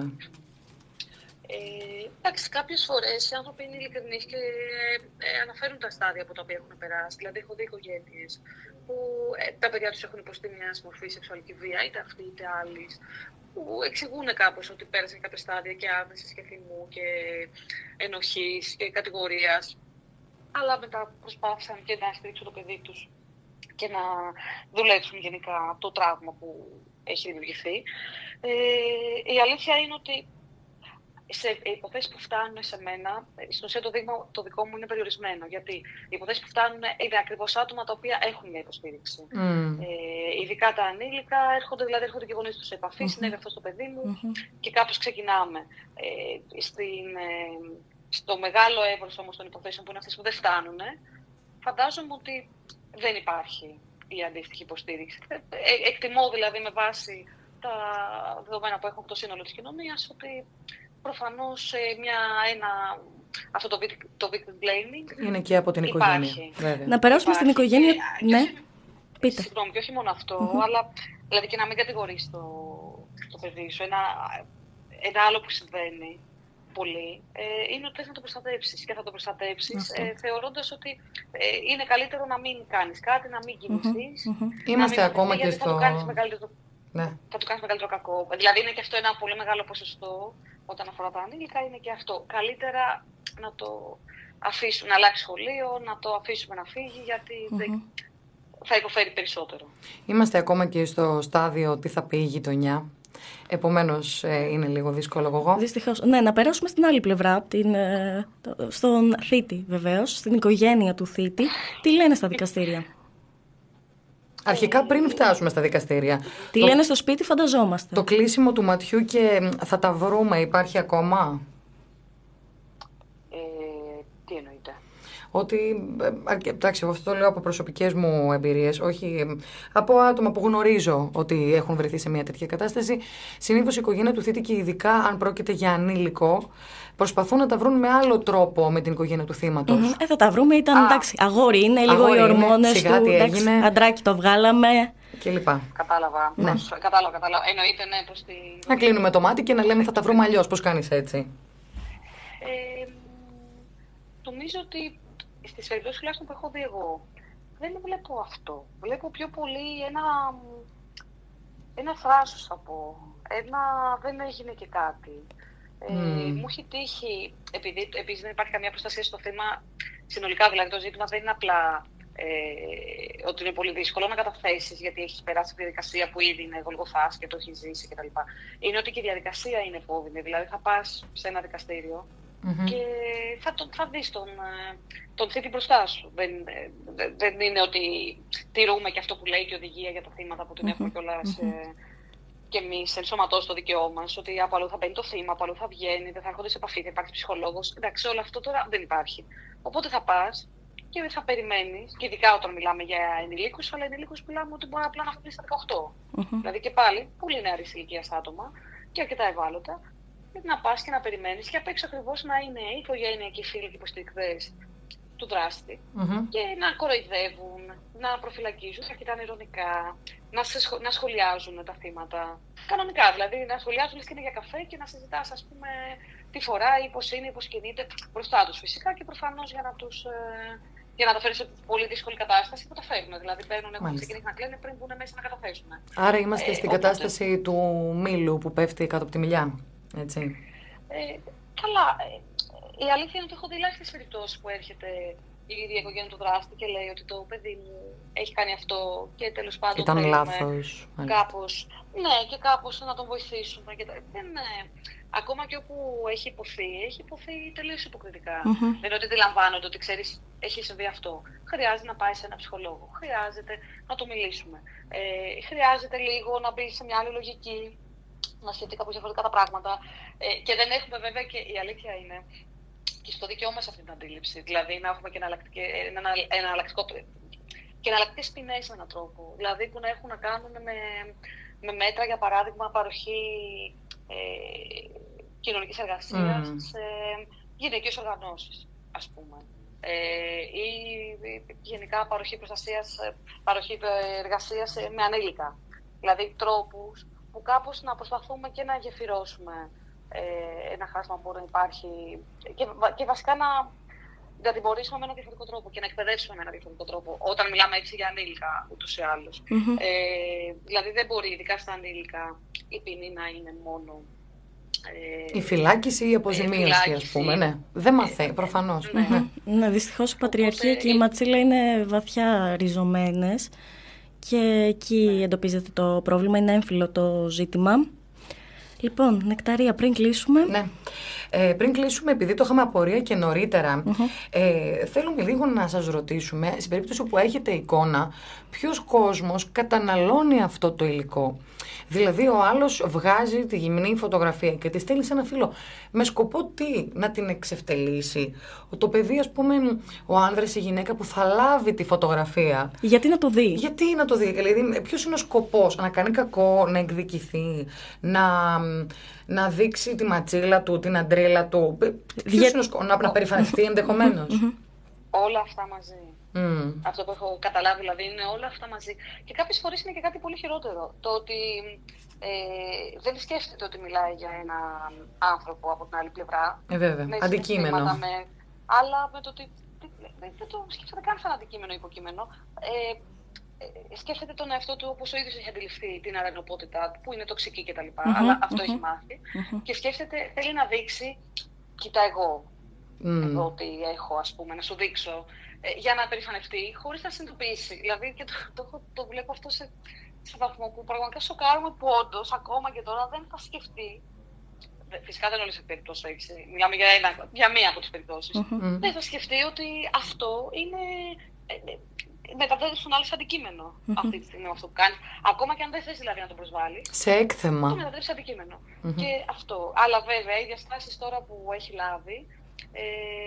Ε, εντάξει, κάποιες φορές οι άνθρωποι είναι ειλικρινείς και ε, αναφέρουν τα στάδια από τα οποία έχουν περάσει. Δηλαδή, έχω δει οικογένειες που ε, τα παιδιά τους έχουν υποστεί μια μορφή σεξουαλική βία, είτε αυτή είτε άλλη, που εξηγούν κάπως ότι πέρασαν κάποια στάδια και άρνησης και θυμού και ενοχής και κατηγορίας. Αλλά μετά προσπάθησαν και να στηρίξουν το παιδί τους και να δουλέψουν γενικά το τραύμα που έχει δημιουργηθεί. Ε, η αλήθεια είναι ότι σε υποθέσεις που φτάνουν σε μένα, στην ουσία το, δείγμα, το δικό μου είναι περιορισμένο. Γιατί οι υποθέσεις που φτάνουν είναι ακριβώς άτομα τα οποία έχουν μια υποστήριξη. Mm. Ε, ειδικά τα ανήλικα, έρχονται, δηλαδή έρχονται και οι γονείς τους σε επαφή, mm-hmm. συνέβη αυτό στο παιδί μου mm-hmm. και κάπως ξεκινάμε. Ε, στην, ε, στο μεγάλο εύρος όμως των υποθέσεων που είναι αυτές που δεν φτάνουν, φαντάζομαι ότι δεν υπάρχει η αντίστοιχη υποστήριξη. Ε, εκτιμώ δηλαδή με βάση τα δεδομένα που έχω από το σύνολο της κοινωνίας ότι προφανώς μια, ένα, αυτό το, το victim blaming είναι και από την οικογένεια. Βέβαια. Να περάσουμε υπάρχει. στην οικογένεια. Και, ναι, και όχι, πείτε. Συγγνώμη, και όχι μόνο αυτό, mm-hmm. αλλά δηλαδή και να μην κατηγορείς το, το παιδί σου. Ένα, ένα άλλο που συμβαίνει πολύ ε, είναι ότι θες να το προστατεύσεις και θα το προστατεύσεις mm-hmm. ε, θεωρώντας ότι ε, είναι καλύτερο να μην κάνεις κάτι, να μην κινηθείς. Mm-hmm. Είμαστε μην ακόμα και στο... Θα το κάνεις μεγαλύτερο... Ναι. Θα του κάνει μεγαλύτερο κακό. Δηλαδή είναι και αυτό ένα πολύ μεγάλο ποσοστό όταν αφορά τα ανήλικα, είναι και αυτό. Καλύτερα να το αφήσουμε, να αλλάξει σχολείο, να το αφήσουμε να φύγει, γιατί mm-hmm. δεν, θα υποφέρει περισσότερο. Είμαστε ακόμα και στο στάδιο τι θα πει η γειτονιά. Επομένως ε, είναι λίγο δύσκολο εγώ. Δυστυχώς. Ναι, να περάσουμε στην άλλη πλευρά, την, ε, το, στον θήτη βεβαίως, στην οικογένεια του θήτη. Τι λένε στα δικαστήρια? Αρχικά πριν φτάσουμε στα δικαστήρια. Τι το... λένε στο σπίτι, φανταζόμαστε. Το κλείσιμο του ματιού και θα τα βρούμε υπάρχει ακόμα? Ε, τι εννοείται? Ότι, εντάξει, εγώ αυτό το λέω από προσωπικές μου εμπειρίες, όχι από άτομα που γνωρίζω ότι έχουν βρεθεί σε μια τέτοια κατάσταση. Συνήθως η οικογένεια του θήτη, και ειδικά αν πρόκειται για ανήλικο, προσπαθούν να τα βρουν με άλλο τρόπο με την οικογένεια του θύματος. Mm-hmm. Ε, θα τα βρούμε, ήταν, Α, εντάξει, αγόρι είναι, λίγο αγόρι οι ορμόνες του, εντάξει, αντράκι το βγάλαμε. Και λοιπά. Κατάλαβα, ναι. Προς, κατάλαβα, κατάλαβα. Εννοείται, ναι, προς τη... Να κλείνουμε το μάτι και να λέμε θα τα βρούμε αλλιώς. Πώς κάνεις έτσι? Ε, νομίζω ότι στις περιπτώσεις τουλάχιστον που έχω δει εγώ, δεν βλέπω αυτό. Βλέπω πιο πολύ ένα, ένα θράσος, θα πω. Ένα δεν έγινε και κάτι. Mm. Ε, μου έχει τύχει, επειδή, επειδή δεν υπάρχει καμία προστασία στο θέμα, συνολικά δηλαδή το ζήτημα δεν είναι απλά ε, ότι είναι πολύ δύσκολο να καταθέσεις γιατί έχεις περάσει τη διαδικασία που ήδη είναι γολγοθάς και το έχεις ζήσει κτλ. Είναι ότι και η διαδικασία είναι επώδυνη. Δηλαδή θα πας σε ένα δικαστήριο mm-hmm. και θα, τον, θα δεις τον, τον θήτη μπροστά σου. Δεν, δεν, δεν είναι ότι τηρούμε και αυτό που λέει και η οδηγία για τα θύματα που την mm-hmm. έχουμε κιόλας mm-hmm. και εμείς ενσωματώσει το δικαιώμα μας, ότι από αλλού θα μπαίνει το θύμα, από αλλού θα βγαίνει, δεν θα έρχονται σε επαφή, θα υπάρχει ψυχολόγος. Εντάξει, όλο αυτό τώρα δεν υπάρχει. Οπότε θα πας και θα περιμένεις, και ειδικά όταν μιλάμε για ενηλίκους, αλλά ενηλίκους μιλάμε ότι μπορεί απλά να έχουν στα δεκαοκτώ. Mm-hmm. Δηλαδή και πάλι πολύ νεαρής ηλικίας άτομα και αρκετά ευάλωτα. Να πας και να περιμένεις και απ' έξω ακριβώς να είναι η οικογένεια και οι φίλοι και οι υποστηρικτές του δράστη mm-hmm. και να κοροϊδεύουν, να προφυλακίζουν, να κοιτάνε ειρωνικά, να, σχο... να σχολιάζουν τα θύματα. Κανονικά δηλαδή, να σχολιάζουν και είναι για καφέ και να συζητάς, ας πούμε, τι φοράει, πώς είναι, πώς κινείται, μπροστά τους φυσικά και προφανώς για να τους. Ε... για να τα φέρουν σε πολύ δύσκολη κατάσταση που τα φέρνουν. Δηλαδή, παίρνουν, έχουν ξεκινήσει να κλαίνε πριν μπουν μέσα να καταθέσουν. Άρα είμαστε ε, στην οπότε... κατάσταση του μήλου που πέφτει κάτω από τη μιλιά. Έτσι. Ε, καλά. Ε, η αλήθεια είναι ότι έχω δει ελάχιστες περιπτώσεις που έρχεται η ίδια οικογένεια του δράστη και λέει ότι το παιδί μου έχει κάνει αυτό και τέλος πάντων ήταν θέλουμε λάθος. κάπως, ναι, και κάπως να τον βοηθήσουμε. Και, δεν, ναι. Ακόμα και όπου έχει υποθεί, έχει υποθεί τελείως υποκριτικά. Mm-hmm. Δεν είναι ότι αντιλαμβάνονται ότι ξέρεις, έχει συμβεί αυτό. Χρειάζεται να πάει σε ένα ψυχολόγο. Χρειάζεται να το μιλήσουμε. Ε, χρειάζεται λίγο να μπει σε μια άλλη λογική, να σκεφτεί κάπως διαφορετικά τα πράγματα. Ε, και δεν έχουμε βέβαια, και η αλήθεια είναι, και στο δίκαιό μας αυτή την αντίληψη. Δηλαδή να έχουμε και ένα εναλλακτικό. Και εναλλακτικές ποινές με έναν τρόπο. Δηλαδή που να έχουν να κάνουν με, με μέτρα, για παράδειγμα, παροχή ε, κοινωνικής εργασίας mm. σε γυναικείες οργανώσεις, ας πούμε. Ε, ή γενικά παροχή προστασίας, παροχή εργασίας με ανήλικα. Δηλαδή τρόπους που κάπως να προσπαθούμε και να γεφυρώσουμε ε, ένα χάσμα που μπορεί να υπάρχει και, και βασικά να να τιμωρήσουμε με έναν διαφορετικό τρόπο και να εκπαιδεύσουμε με έναν διαφορετικό τρόπο, όταν μιλάμε έτσι για ανήλικα ούτως ή άλλως. Mm-hmm. Ε, δηλαδή δεν μπορεί, ειδικά στα ανήλικα, η ποινή να είναι μόνο ε, η φυλάκιση ή η αποζημίωση, ας πούμε. Ναι. Δεν μαθαίνει, ε, προφανώς. Ναι, ναι. ναι δυστυχώς η πατριαρχία Οπότε, και η ματσίλα είναι βαθιά ριζωμένες και εκεί ναι. εντοπίζεται το πρόβλημα, είναι έμφυλο το ζήτημα. Λοιπόν, Νεκταρία, πριν κλείσουμε... Ναι. Ε, πριν κλείσουμε, επειδή το είχαμε απορία και νωρίτερα, mm-hmm. ε, θέλουμε λίγο να σας ρωτήσουμε, στην περίπτωση που έχετε εικόνα, ποιος κόσμος καταναλώνει αυτό το υλικό. Δηλαδή, ο άλλος βγάζει τη γυμνή φωτογραφία και τη στέλνει σε ένα φίλο. Με σκοπό τι, να την εξευτελίσει. Το παιδί, ας πούμε, ο άνδρας, η γυναίκα που θα λάβει τη φωτογραφία. Γιατί να το δει. Γιατί να το δει. Δηλαδή, ποιος είναι ο σκοπός, να κάνει κακό, να εκδικηθεί, να, να δείξει τη ματσίλα του, την αντρίλα του. Ποιος Για... είναι ο σκοπός, να, να περηφανευτεί ενδεχομένως. Όλα αυτά μαζί. Mm. Αυτό που έχω καταλάβει δηλαδή είναι όλα αυτά μαζί. Και κάποιες φορές είναι και κάτι πολύ χειρότερο. Το ότι ε, δεν σκέφτεται ότι μιλάει για έναν άνθρωπο από την άλλη πλευρά. Ε, βέβαια. Με αντικείμενο. Με, αλλά με το ότι δεν, δεν το σκέφτεται καν σαν αντικείμενο ή υποκείμενο. Ε, ε, σκέφτεται τον εαυτό του όπως ο ίδιος έχει αντιληφθεί την αρενοπότητα, που είναι τοξική κτλ. Mm-hmm, αλλά αυτό mm-hmm, έχει μάθει. Mm-hmm. Και σκέφτεται, θέλει να δείξει, κοίτα εγώ. Mm. Εδώ ότι έχω, ας πούμε, να σου δείξω, ε, για να περηφανευτεί, χωρίς να συνειδητοποιήσει. Δηλαδή, και το, το, το, το βλέπω αυτό σε, σε βαθμό που πραγματικά σοκάρομαι που όντως, ακόμα και τώρα, δεν θα σκεφτεί. Φυσικά δεν όλες τις περιπτώσεις έτσι. Μιλάμε για, ένα, για μία από τις περιπτώσεις. Mm-hmm. Δεν θα σκεφτεί ότι αυτό είναι. Ε, ε, μεταδίδει στον άλλο σε αντικείμενο mm-hmm. αυτή τη στιγμή αυτό που κάνει. Ακόμα και αν δεν θες δηλαδή να τον προσβάλλει. Σε έκθεμα. Το μεταδίδει σε αντικείμενο. Mm-hmm. Και αυτό. Αλλά βέβαια οι διαστάσεις τώρα που έχει λάβει. Ε,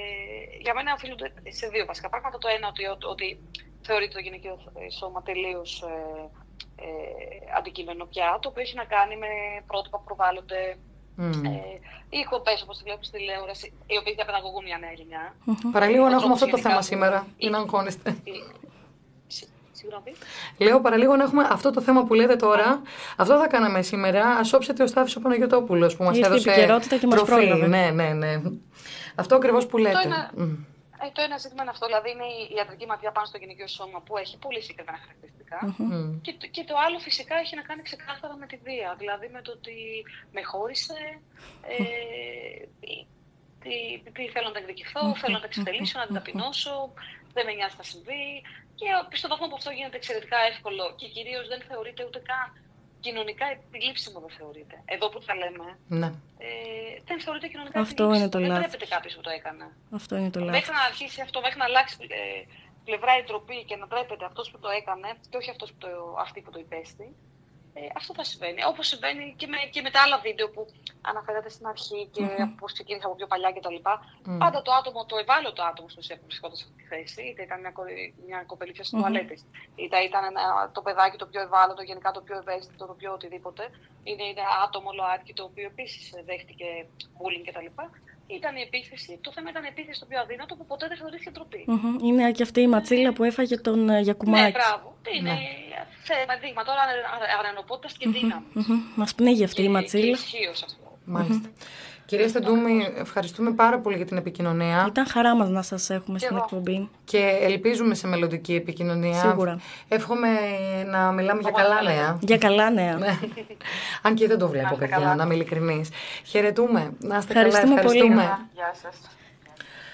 για μένα οφείλονται σε δύο βασικά πράγματα. Το ένα ότι, ότι θεωρείται το γυναικείο σώμα τελείως ε, ε, αντικείμενο πια, το οποίο έχει να κάνει με πρότυπα που προβάλλονται mm. ε, οι κοπές όπως τη βλέπω στη τηλεόραση, οι οποίες διαπαιδαγωγούν μια νέα γενιά. Mm-hmm. Παραλίγο να έχουμε αυτό το θέμα που... σήμερα. Μην αγχώνεστε. Λέω παραλίγο να έχουμε αυτό το θέμα που λέτε τώρα. Αυτό θα κάναμε σήμερα. Ας όψετε ο Στάθης ο Παναγιωτόπουλος που μας έδωσε προφίλ. Ναι, ναι, ναι. Αυτό ακριβώς που λέτε. Το ένα, mm. ε, το ένα ζήτημα είναι αυτό. Δηλαδή είναι η ιατρική ματιά πάνω στο γυναικείο σώμα που έχει πολύ συγκεκριμένα χαρακτηριστικά. Mm-hmm. Και, και το άλλο φυσικά έχει να κάνει ξεκάθαρα με τη βία. Δηλαδή με το ότι με χώρισε, ε, τι, τι θέλω να τα εκδικηθώ, θέλω να τα εξετελήσω, να την ταπεινώσω, δεν με νοιάζει θα συμβεί. Και στον βαθμό που αυτό γίνεται εξαιρετικά εύκολο και κυρίως δεν θεωρείται ούτε καν κοινωνικά επιλήψιμο, δεν θεωρείται. Εδώ που θα λέμε, ναι. ε, δεν θεωρείται κοινωνικά αυτό επιλήψιμο. Είναι το δεν λάθος. τρέπεται κάποιος που το έκανε. Αυτό είναι το λάθος. Μέχρι να αρχίσει αυτό, μέχρι να αλλάξει ε, πλευρά η τροπή και να τρέπεται αυτός που το έκανε και όχι αυτός που το, αυτή που το υπέστη, ε, αυτό θα συμβαίνει. Όπως συμβαίνει και με, και με τα άλλα βίντεο που αναφέρατε στην αρχή και mm-hmm. πώς ξεκίνησα από πιο παλιά κτλ. Mm. Πάντα το άτομο, το ευάλωτο άτομο στην ουσία που βρισκόταν σε αυτή τη θέση, είτε ήταν μια, μια κοπελίτσα στις mm-hmm. τουαλέτες, είτε ήταν ένα, το παιδάκι το πιο ευάλωτο, γενικά το πιο ευαίσθητο, το πιο οτιδήποτε. Είναι ένα άτομο ΛΟΑΤΚΙ το οποίο επίσης δέχτηκε bullying κτλ. Ήταν η επίθεση. Το θέμα ήταν η επίθεση στο πιο αδύνατο που ποτέ δεν θεωρήθηκε ντροπή. Mm-hmm. Είναι και αυτή η ματσίλα που έφαγε τον Γιακουμάκη. Ναι, μπράβο. Είναι θέμα δείγμα τώρα αρενοπότητας και δύναμης. Mm-hmm. Μας πνίγει αυτή η ματσίλα. Ισχύως αυτό. Μάλιστα. Mm-hmm. Κυρία Στεντούμη, ευχαριστούμε πάρα πολύ για την επικοινωνία. Ήταν χαρά μας να σας έχουμε και στην εγώ. εκπομπή. Και ελπίζουμε σε μελλοντική επικοινωνία. Σίγουρα. Εύχομαι να μιλάμε για καλά νέα. Για καλά νέα. Αν και δεν το βλέπω, παιδιά, καλά. Να είμαι ειλικρινής. Χαιρετούμε. Να είστε ευχαριστούμε καλά. Ευχαριστούμε πολύ. Γεια σας.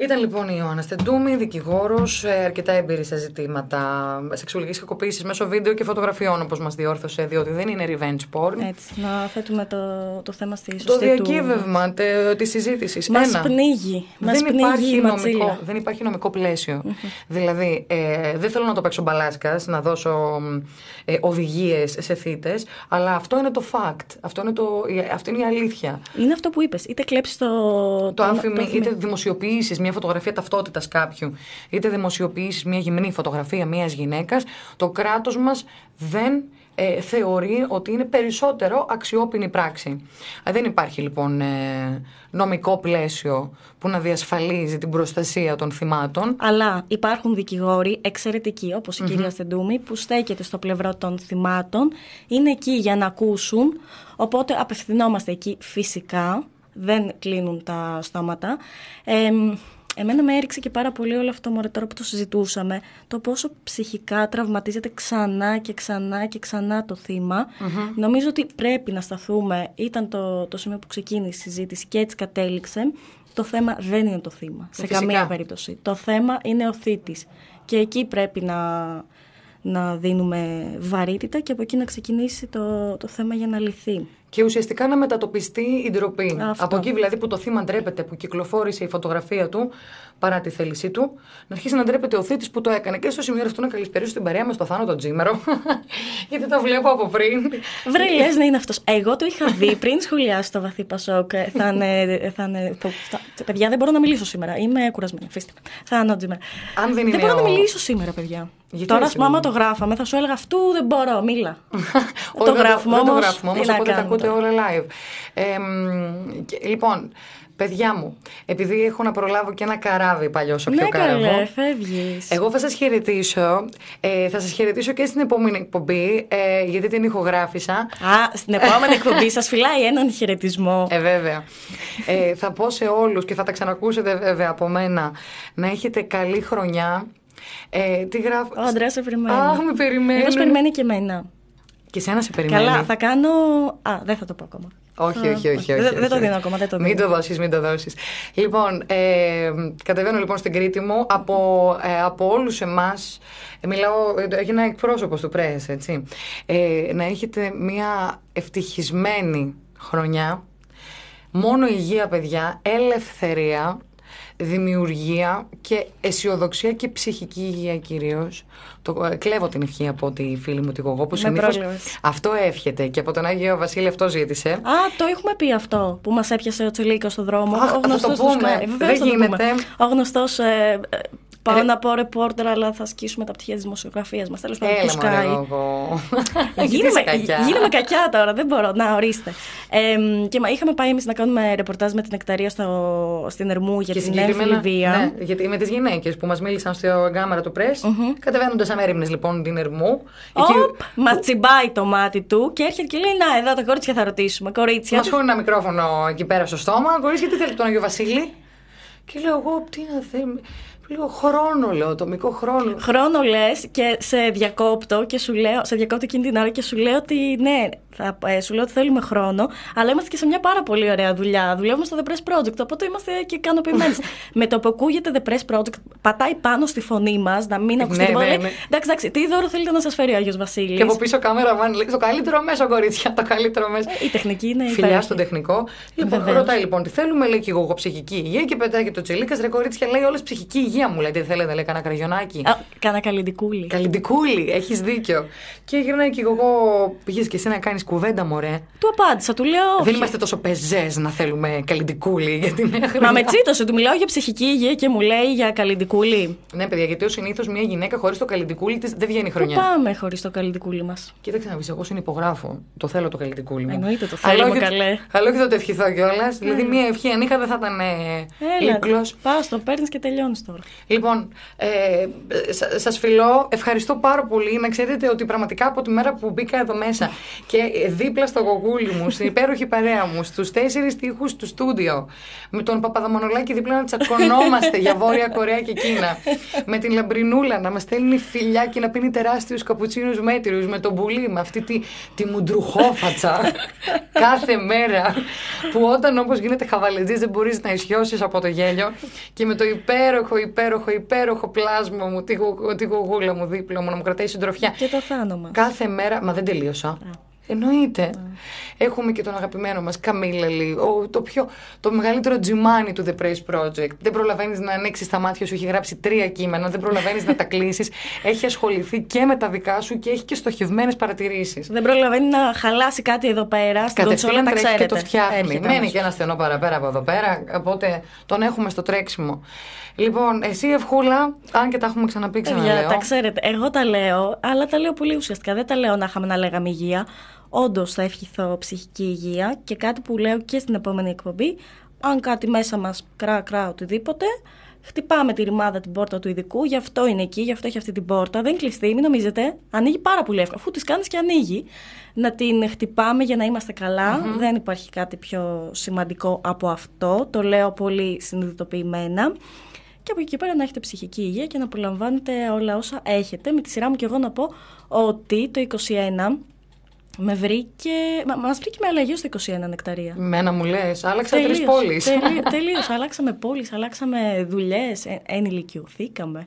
Ήταν λοιπόν η Ιωάννα Στεντούμη, δικηγόρος, αρκετά εμπειρή σε ζητήματα σεξουαλικής κακοποίησης μέσω βίντεο και φωτογραφιών, όπως μας διόρθωσε, διότι δεν είναι revenge porn. Έτσι, να θέτουμε το, το θέμα στη σωστή του... Το διακύβευμα του... της συζήτησης. Μας Ένα, πνίγει. Μας δεν, πνίγει υπάρχει η νομικό, δεν υπάρχει νομικό πλαίσιο. Mm-hmm. Δηλαδή, ε, δεν θέλω να το παίξω μπαλάσκας, να δώσω ε, οδηγίες σε θύτες, αλλά αυτό είναι το fact. Αυτό είναι, το, αυτό είναι η αλήθεια. Είναι αυτό που είπες. Είτε κλέψεις το... Το άφημι, είτε δημοσιοποιήσεις μια φωτογραφία ταυτότητας κάποιου, είτε δημοσιοποιήσεις μια γυμνή φωτογραφία μιας γυναίκας, το κράτος μας δεν ε, θεωρεί ότι είναι περισσότερο αξιόπινη πράξη. Δεν υπάρχει λοιπόν ε, νομικό πλαίσιο που να διασφαλίζει την προστασία των θυμάτων. Αλλά υπάρχουν δικηγόροι εξαιρετικοί, όπως η mm-hmm. κυρία Στεντούμη, που στέκεται στο πλευρό των θυμάτων, είναι εκεί για να ακούσουν, οπότε απευθυνόμαστε εκεί φυσικά, δεν κλείνουν τα στόματα. Ε, Εμένα με έριξε και πάρα πολύ όλο αυτό, μωρέ, τώρα που το συζητούσαμε, το πόσο ψυχικά τραυματίζεται ξανά και ξανά και ξανά το θύμα. Mm-hmm. Νομίζω ότι πρέπει να σταθούμε, ήταν το, το σημείο που ξεκίνησε η συζήτηση και έτσι κατέληξε. Το θέμα δεν είναι το θύμα, σε Φυσικά. καμία περίπτωση. Το θέμα είναι ο θύτης. Και εκεί πρέπει να, να δίνουμε βαρύτητα και από εκεί να ξεκινήσει το, το θέμα για να λυθεί. Και ουσιαστικά να μετατοπιστεί η ντροπή. Αυτό. Από εκεί δηλαδή που το θύμα ντρέπεται, που κυκλοφόρησε η φωτογραφία του παρά τη θέλησή του, να αρχίσει να ντρέπεται ο θύτης που το έκανε. Και στο σημείο αυτό να καλησπερίσω την παρέα με στο Θάνο τον Τζίμερο. Γιατί το βλέπω από πριν. Βρε, λες να είναι αυτός. Εγώ το είχα δει πριν σχολιάσει το βαθύ Πασόκ. Θα είναι. Θα είναι το, θα, παιδιά, δεν μπορώ να μιλήσω σήμερα. Είμαι κουρασμένη. Αφήστε. Θάνο Τζίμερο. Αν δεν, είναι δεν μπορώ ο... να μιλήσω σήμερα, παιδιά. Γιατί τώρα, έτσι, άμα το γράφαμε, θα σου έλεγα αυτού δεν μπορώ, μίλα. το, το γράφουμε όμως, όμως, δεν το γράφουμε όμως, οπότε τα ακούτε όλα live. Ε, και, λοιπόν, παιδιά μου, επειδή έχω να προλάβω και ένα καράβι παλιό στο πιο καράβο. Ναι, καλέ, φεύγεις. Εγώ θα σας χαιρετήσω. Ε, θα σας χαιρετήσω και στην επόμενη εκπομπή, ε, γιατί την ηχογράφησα. Α, στην επόμενη εκπομπή σας φυλάει έναν χαιρετισμό. Ε, βέβαια. Ε, θα πω σε όλους και θα τα ξανακούσετε βέβαια από μένα, να έχετε καλή χρονιά. Ε, τι γράφω. Ο Αντρέας σε περιμένει. Αχ, με περιμένει. Μήπως περιμένει και εμένα. Και σένα σε περιμένει. Καλά, θα κάνω. Α, δεν θα το πω ακόμα. Όχι, όχι, όχι. όχι, δεν, όχι, δεν το όχι. δίνω ακόμα, δεν το δίνω. Μην το δώσεις, μην το δώσεις. Λοιπόν, ε, κατεβαίνω λοιπόν στην Κρήτη μου. Από, ε, από όλους εμάς, ε, μιλάω, έγινα εκπρόσωπος του Press, έτσι. Ε, να έχετε μια ευτυχισμένη χρονιά. Μόνο υγεία, παιδιά, ελευθερία, δημιουργία και αισιοδοξία και ψυχική υγεία κυρίως. Το, ε, κλέβω την ευχή από τη φίλη μου τη Γογό που συνήθως αυτό εύχεται και από τον Άγιο Βασίλη αυτό ζήτησε. Α, το έχουμε πει αυτό που μας έπιασε ο Τσελίκας στον δρόμο. Αχ, ο γνωστός θα το πούμε. Τους... Δεν το γίνεται. πούμε. Ο γνωστός... Ε, ε, Πάω Ρε... να πω ρεπόρτερ, αλλά θα σκίσουμε τα πτυχία της δημοσιογραφίας μας. Τέλος πάντων, Έλα, του μωρέ, Sky. εγώ. Γίνομαι κακιά. Γίνομαι κακιά τώρα, δεν μπορώ. Να, ορίστε. Ε, και μα, είχαμε πάει εμείς να κάνουμε ρεπορτάζ με την Νεκταρία στο, στην Ερμού για και την έμφυλη βία. Ναι, γιατί με τις γυναίκες που μας μίλησαν στο γκάμαρα του Press, mm-hmm. κατεβαίνοντας αμέριμνες λοιπόν την Ερμού. Οπ, εκεί... μας τσιμπάει το μάτι του και έρχεται και λέει: να, εδώ τα κορίτσια θα ρωτήσουμε. Κορίτσια. Μας χώνει ένα μικρόφωνο εκεί πέρα στο στόμα. Κορίτσια, τι θέλει τον Άγιο Βασίλη. Και λέω εγώ, τι να θέλει. Λίγο χρόνο, λέω, το μικρό χρόνο. Χρόνο λες και σε διακόπτω και σου λέω, σε διακόπτω εκείνη την ώρα και σου λέω ότι ναι, θα, ε, σου λέω ότι θέλουμε χρόνο, αλλά είμαστε και σε μια πάρα πολύ ωραία δουλειά. Δουλεύουμε στο The Press Project, οπότε είμαστε και ικανοποιημένοι. Με το που ακούγεται The Press Project, πατάει πάνω στη φωνή μας, να μην ακουστεί τίποτα. Ναι, ναι, ναι. Εντάξει, εντάξει, τι δώρο θέλετε να σας φέρει ο Άγιος Βασίλης. Και από πίσω κάμερα, μαν, λέει, το καλύτερο μέσο, κορίτσια, το καλύτερο μέσο. Η τεχνική είναι υπέροχη. Φιλιά στον τεχνικό. Λοιπόν, ρωτάει λοιπόν τι θέλουμε, λέει και εγώ ψυχική υγεία και πετάει και το Τσελίκας, ρε κορίτσια, λέει όλες ψυχική υγεία μου, λέει, τι θέλετε, λέει, κανένα κραγιονάκι. Κάνα καλλιντικούλι. Καλλιντικούλι, έχεις δίκιο. Και γυρνάει και εγώ, πήγες και εσύ να κάνεις κουβέντα, μωρέ. Του απάντησα, του λέω. Δεν είμαστε τόσο πεζές να θέλουμε καλλιντικούλι για τη νέα χρονιά. Μα με τσίτωσε, του μιλάω για ψυχική υγεία και μου λέει για καλλιντικούλι. Ναι, παιδιά, γιατί ως συνήθως μια γυναίκα χωρίς το καλλιντικούλι της δεν βγαίνει χρονιά. Πού πάμε χωρίς το καλλιντικούλι μας. Κοίταξε να βρεις, εγώ συνυπογράφω. Το θέλω το καλλιντικούλι μου. Εννοείται το θέλω, μου καλέ. Αλλά όχι θα το ευχηθώ κιόλας. Δηλαδή, μια ευχή αν είχα δεν θα ήταν ύπκλος. Πας, το παίρνεις και τελειώνεις τώρα. Λοιπόν, ε, σας φιλώ, ευχαριστώ πάρα πολύ. Να ξέρετε ότι πραγματικά από τη μέρα που μπήκα εδώ μέσα και δίπλα στο γογούλι μου, στην υπέροχη παρέα μου, στους τέσσερις τοίχους του στούντιο, με τον Παπαδαμανολάκη δίπλα να τσακωνόμαστε για Βόρεια Κορέα και Κίνα, με την Λαμπρινούλα να μας στέλνει φιλιά και να πίνει τεράστιους καπουτσίνους μέτριους, με τον Πουλί, με αυτή τη, τη μουντρουχόφατσα κάθε μέρα, που όταν όπως γίνεται χαβαλετζής δεν μπορείς να ισιώσεις από το γέλιο, και με το υπέροχο, υπέροχο υπέροχο πλάσμα μου, τη, τη γογούλα μου δίπλα μου να μου κρατάει συντροφιά. Και το Θάνο μας. Κάθε μέρα, μα δεν τελείωσα. Yeah. Εννοείται. Yeah. Έχουμε και τον αγαπημένο μας Καμίλαλη, το, πιο, το μεγαλύτερο τζιμάνι του The Praise Project. Δεν προλαβαίνεις να ανοίξεις τα μάτια σου, έχει γράψει τρία κείμενα, δεν προλαβαίνεις να τα κλείσεις. Έχει ασχοληθεί και με τα δικά σου και έχει και στοχευμένες παρατηρήσεις. Δεν προλαβαίνει να χαλάσει κάτι εδώ πέρα. Στην κονσόλα τα ξέρετε. Και το φτιάχνει. Μένει και ένα στενό παραπέρα από εδώ πέρα, οπότε τον έχουμε στο τρέξιμο. Λοιπόν, εσύ Ευχούλα, αν και τα έχουμε ξαναπεί, ξαναλέω. Τα ξέρετε, εγώ τα λέω, αλλά τα λέω πολύ ουσιαστικά. Δεν τα λέω να είχαμε να λέγαμε υγεία. Όντως θα ευχηθώ ψυχική υγεία, και κάτι που λέω και στην επόμενη εκπομπή, αν κάτι μέσα μας κρά κρά οτιδήποτε, χτυπάμε τη ρημάδα την πόρτα του ειδικού, γι' αυτό είναι εκεί, γι' αυτό έχει αυτή την πόρτα, δεν κλειστεί, μην νομίζετε, ανοίγει πάρα πολύ εύκολα, αφού τις κάνεις και ανοίγει, να την χτυπάμε για να είμαστε καλά, mm-hmm. δεν υπάρχει κάτι πιο σημαντικό από αυτό, το λέω πολύ συνειδητοποιημένα. Και από εκεί και πέρα να έχετε ψυχική υγεία και να απολαμβάνετε όλα όσα έχετε. Με τη σειρά μου και εγώ να πω ότι το είκοσι ένα με βρήκε, μα, μας βρήκε με αλλαγή στο είκοσι ένα, Νεκταρία. Μένα μου λες, άλλαξα τρεις πόλεις. Τελείως, τελείως, αλλάξαμε πόλεις, αλλάξαμε δουλειές, ε, ενηλικιωθήκαμε.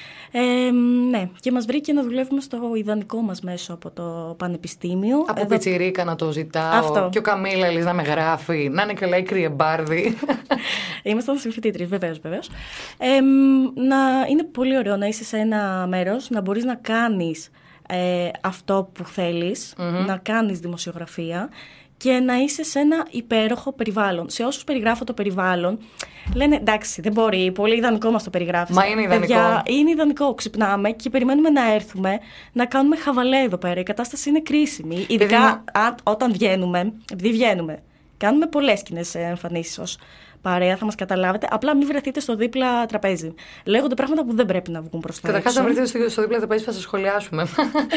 Ε, ναι, και μας βρήκε να δουλεύουμε στο ιδανικό μας μέσο από το πανεπιστήμιο. Από Εδώ... πιτσιρίκα να το ζητάω. Αυτό. Και ο Καμίλαλης να με γράφει. Να είναι καλά η κρυεμπάρδη. Ήμασταν συμφοιτήτριες, βεβαίως, βεβαίως. Ε, να είναι πολύ ωραίο να είσαι σε ένα μέρος, να μπορείς να κάνεις ε, αυτό που θέλεις, mm-hmm. να κάνεις δημοσιογραφία και να είσαι σε ένα υπέροχο περιβάλλον. Σε όσους περιγράφω το περιβάλλον, λένε εντάξει, δεν μπορεί, πολύ ιδανικό μας το περιγράφεις. Μα είναι ιδανικό. Παιδιά, είναι ιδανικό. Ξυπνάμε και περιμένουμε να έρθουμε να κάνουμε χαβαλέ εδώ πέρα. Η κατάσταση είναι κρίσιμη. Ειδικά αν, όταν βγαίνουμε, επειδή βγαίνουμε, κάνουμε πολλές κοινές εμφανίσεις ως παρέα, θα μας καταλάβετε. Απλά μην βρεθείτε στο δίπλα τραπέζι. Λέγονται πράγματα που δεν πρέπει να βγουν προς τα έξω. Καταρχάς, αν βρεθείτε στο δίπλα τραπέζι, θα σας σχολιάσουμε.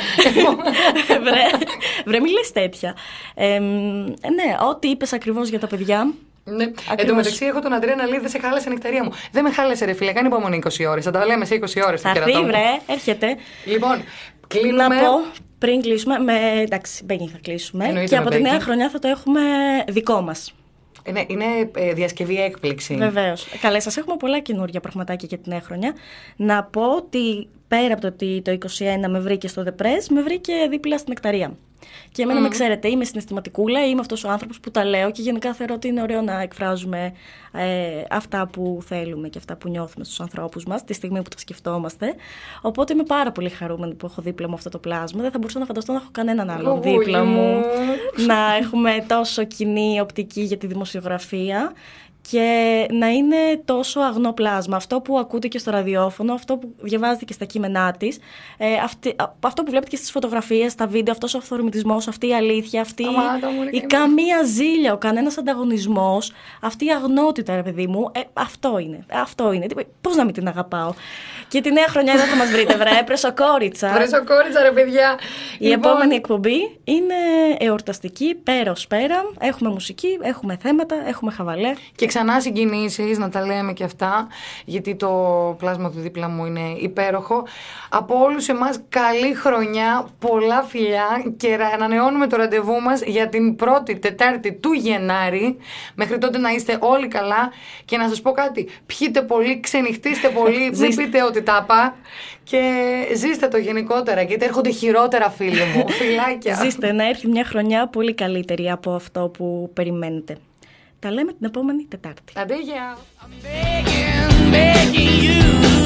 βρε, βρε, μη λες τέτοια. Ε, ναι, ό,τι είπες ακριβώς για τα παιδιά. Ναι. Εν τω μεταξύ, έχω τον Αντρέα να λέει: δεν σε χάλασε, Νεκταρία μου. Δεν με χάλασε, ρε φίλε, κάνει υπομονή είκοσι ώρες. Θα τα λέμε σε είκοσι ώρες. Θα έρθει, βρε, έρχεται. Λοιπόν, κλείνουμε. Να πω πριν κλείσουμε. Με... Εντάξει, μπαίνει, θα κλείσουμε. Εννοείται, και από μπέκι. τη νέα χρονιά θα το έχουμε δικό μας. Είναι, είναι ε, διασκευή έκπληξη. Βεβαίως. Καλέ, σας έχουμε πολλά καινούργια πραγματάκια για τη νέα χρονιά. Να πω ότι πέρα από το ότι το είκοσι ένα με βρήκε στο The Press, με βρήκε δίπλα στην Νεκταρία. Και εμένα mm. με ξέρετε, είμαι συναισθηματικούλα, είμαι αυτός ο άνθρωπος που τα λέω και γενικά θεωρώ ότι είναι ωραίο να εκφράζουμε ε, αυτά που θέλουμε και αυτά που νιώθουμε στους ανθρώπους μας τη στιγμή που τα σκεφτόμαστε. Οπότε είμαι πάρα πολύ χαρούμενη που έχω δίπλα μου αυτό το πλάσμα. Δεν θα μπορούσα να φανταστώ να έχω κανέναν άλλον δίπλα μου. Να έχουμε τόσο κοινή οπτική για τη δημοσιογραφία και να είναι τόσο αγνό πλάσμα. Αυτό που ακούτε και στο ραδιόφωνο, αυτό που διαβάζετε και στα κείμενά της, ε, αυτή, αυτό που βλέπετε και στις φωτογραφίες, στα βίντεο, αυτός ο αυθορμητισμός, αυτή η αλήθεια, αυτή Αμάτα, μου, η καμία ζήλια, ο κανένας ανταγωνισμός, αυτή η αγνότητα, ρε παιδί μου, ε, αυτό είναι. Αυτό είναι. Πώς να μην την αγαπάω. Και τη νέα χρονιά δεν θα μας βρείτε, βρε, πρεσοκόριτσα. Πρεσοκόριτσα, ρε παιδιά. Η λοιπόν... επόμενη εκπομπή είναι εορταστική, πέρα ως πέρα. Έχουμε μουσική, έχουμε θέματα, έχουμε χαβαλέ. Και ξανά συγκινήσεις, να τα λέμε και αυτά, γιατί το πλάσμα του δίπλα μου είναι υπέροχο. Από όλους εμάς καλή χρονιά, πολλά φιλιά και ανανεώνουμε το ραντεβού μας για την πρώτη Τετάρτη του Γενάρη. Μέχρι τότε να είστε όλοι καλά και να σας πω κάτι, πιείτε πολύ, ξενυχτήστε πολύ, μην πείτε ότι τα πά και ζήστε το γενικότερα, γιατί έρχονται χειρότερα, φίλοι μου. Φιλάκια. Ζήστε, να έρθει μια χρονιά πολύ καλύτερη από αυτό που περιμένετε. Τα λέμε την επόμενη Τετάρτη. Αντίγεια. I'm begging, begging you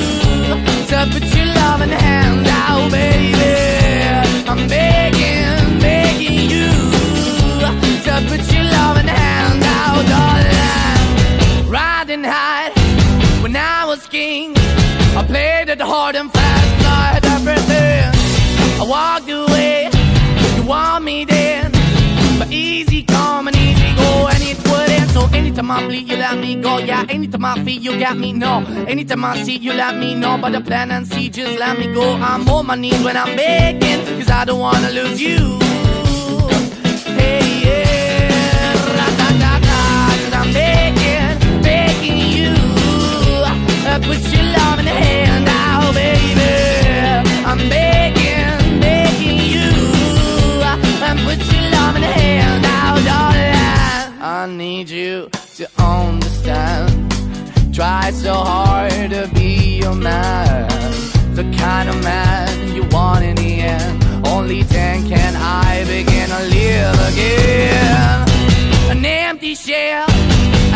to put your loving hand out, baby. I'm begging, begging you to put your loving hand out, darling. Riding high when I was king, I played it hard and fast, I had everything. I walked away, you want me then, but easy come and easy go, and it wouldn't. So anytime Anytime I bleed, you let me go. Yeah, anytime I feel, you got me. No, anytime I see, you let me know. But the plan and see, just let me go. I'm on my knees when I'm begging, cause I don't wanna lose you. Hey, yeah, ra-da-da-da, cause I'm begging, begging you. Uh, put your love in the hand now, baby. I'm begging, begging you. Uh, put your love in the hand now, darling. I need you to understand. Try so hard to be your man, the kind of man you want in the end. Only then can I begin to live again. An empty shell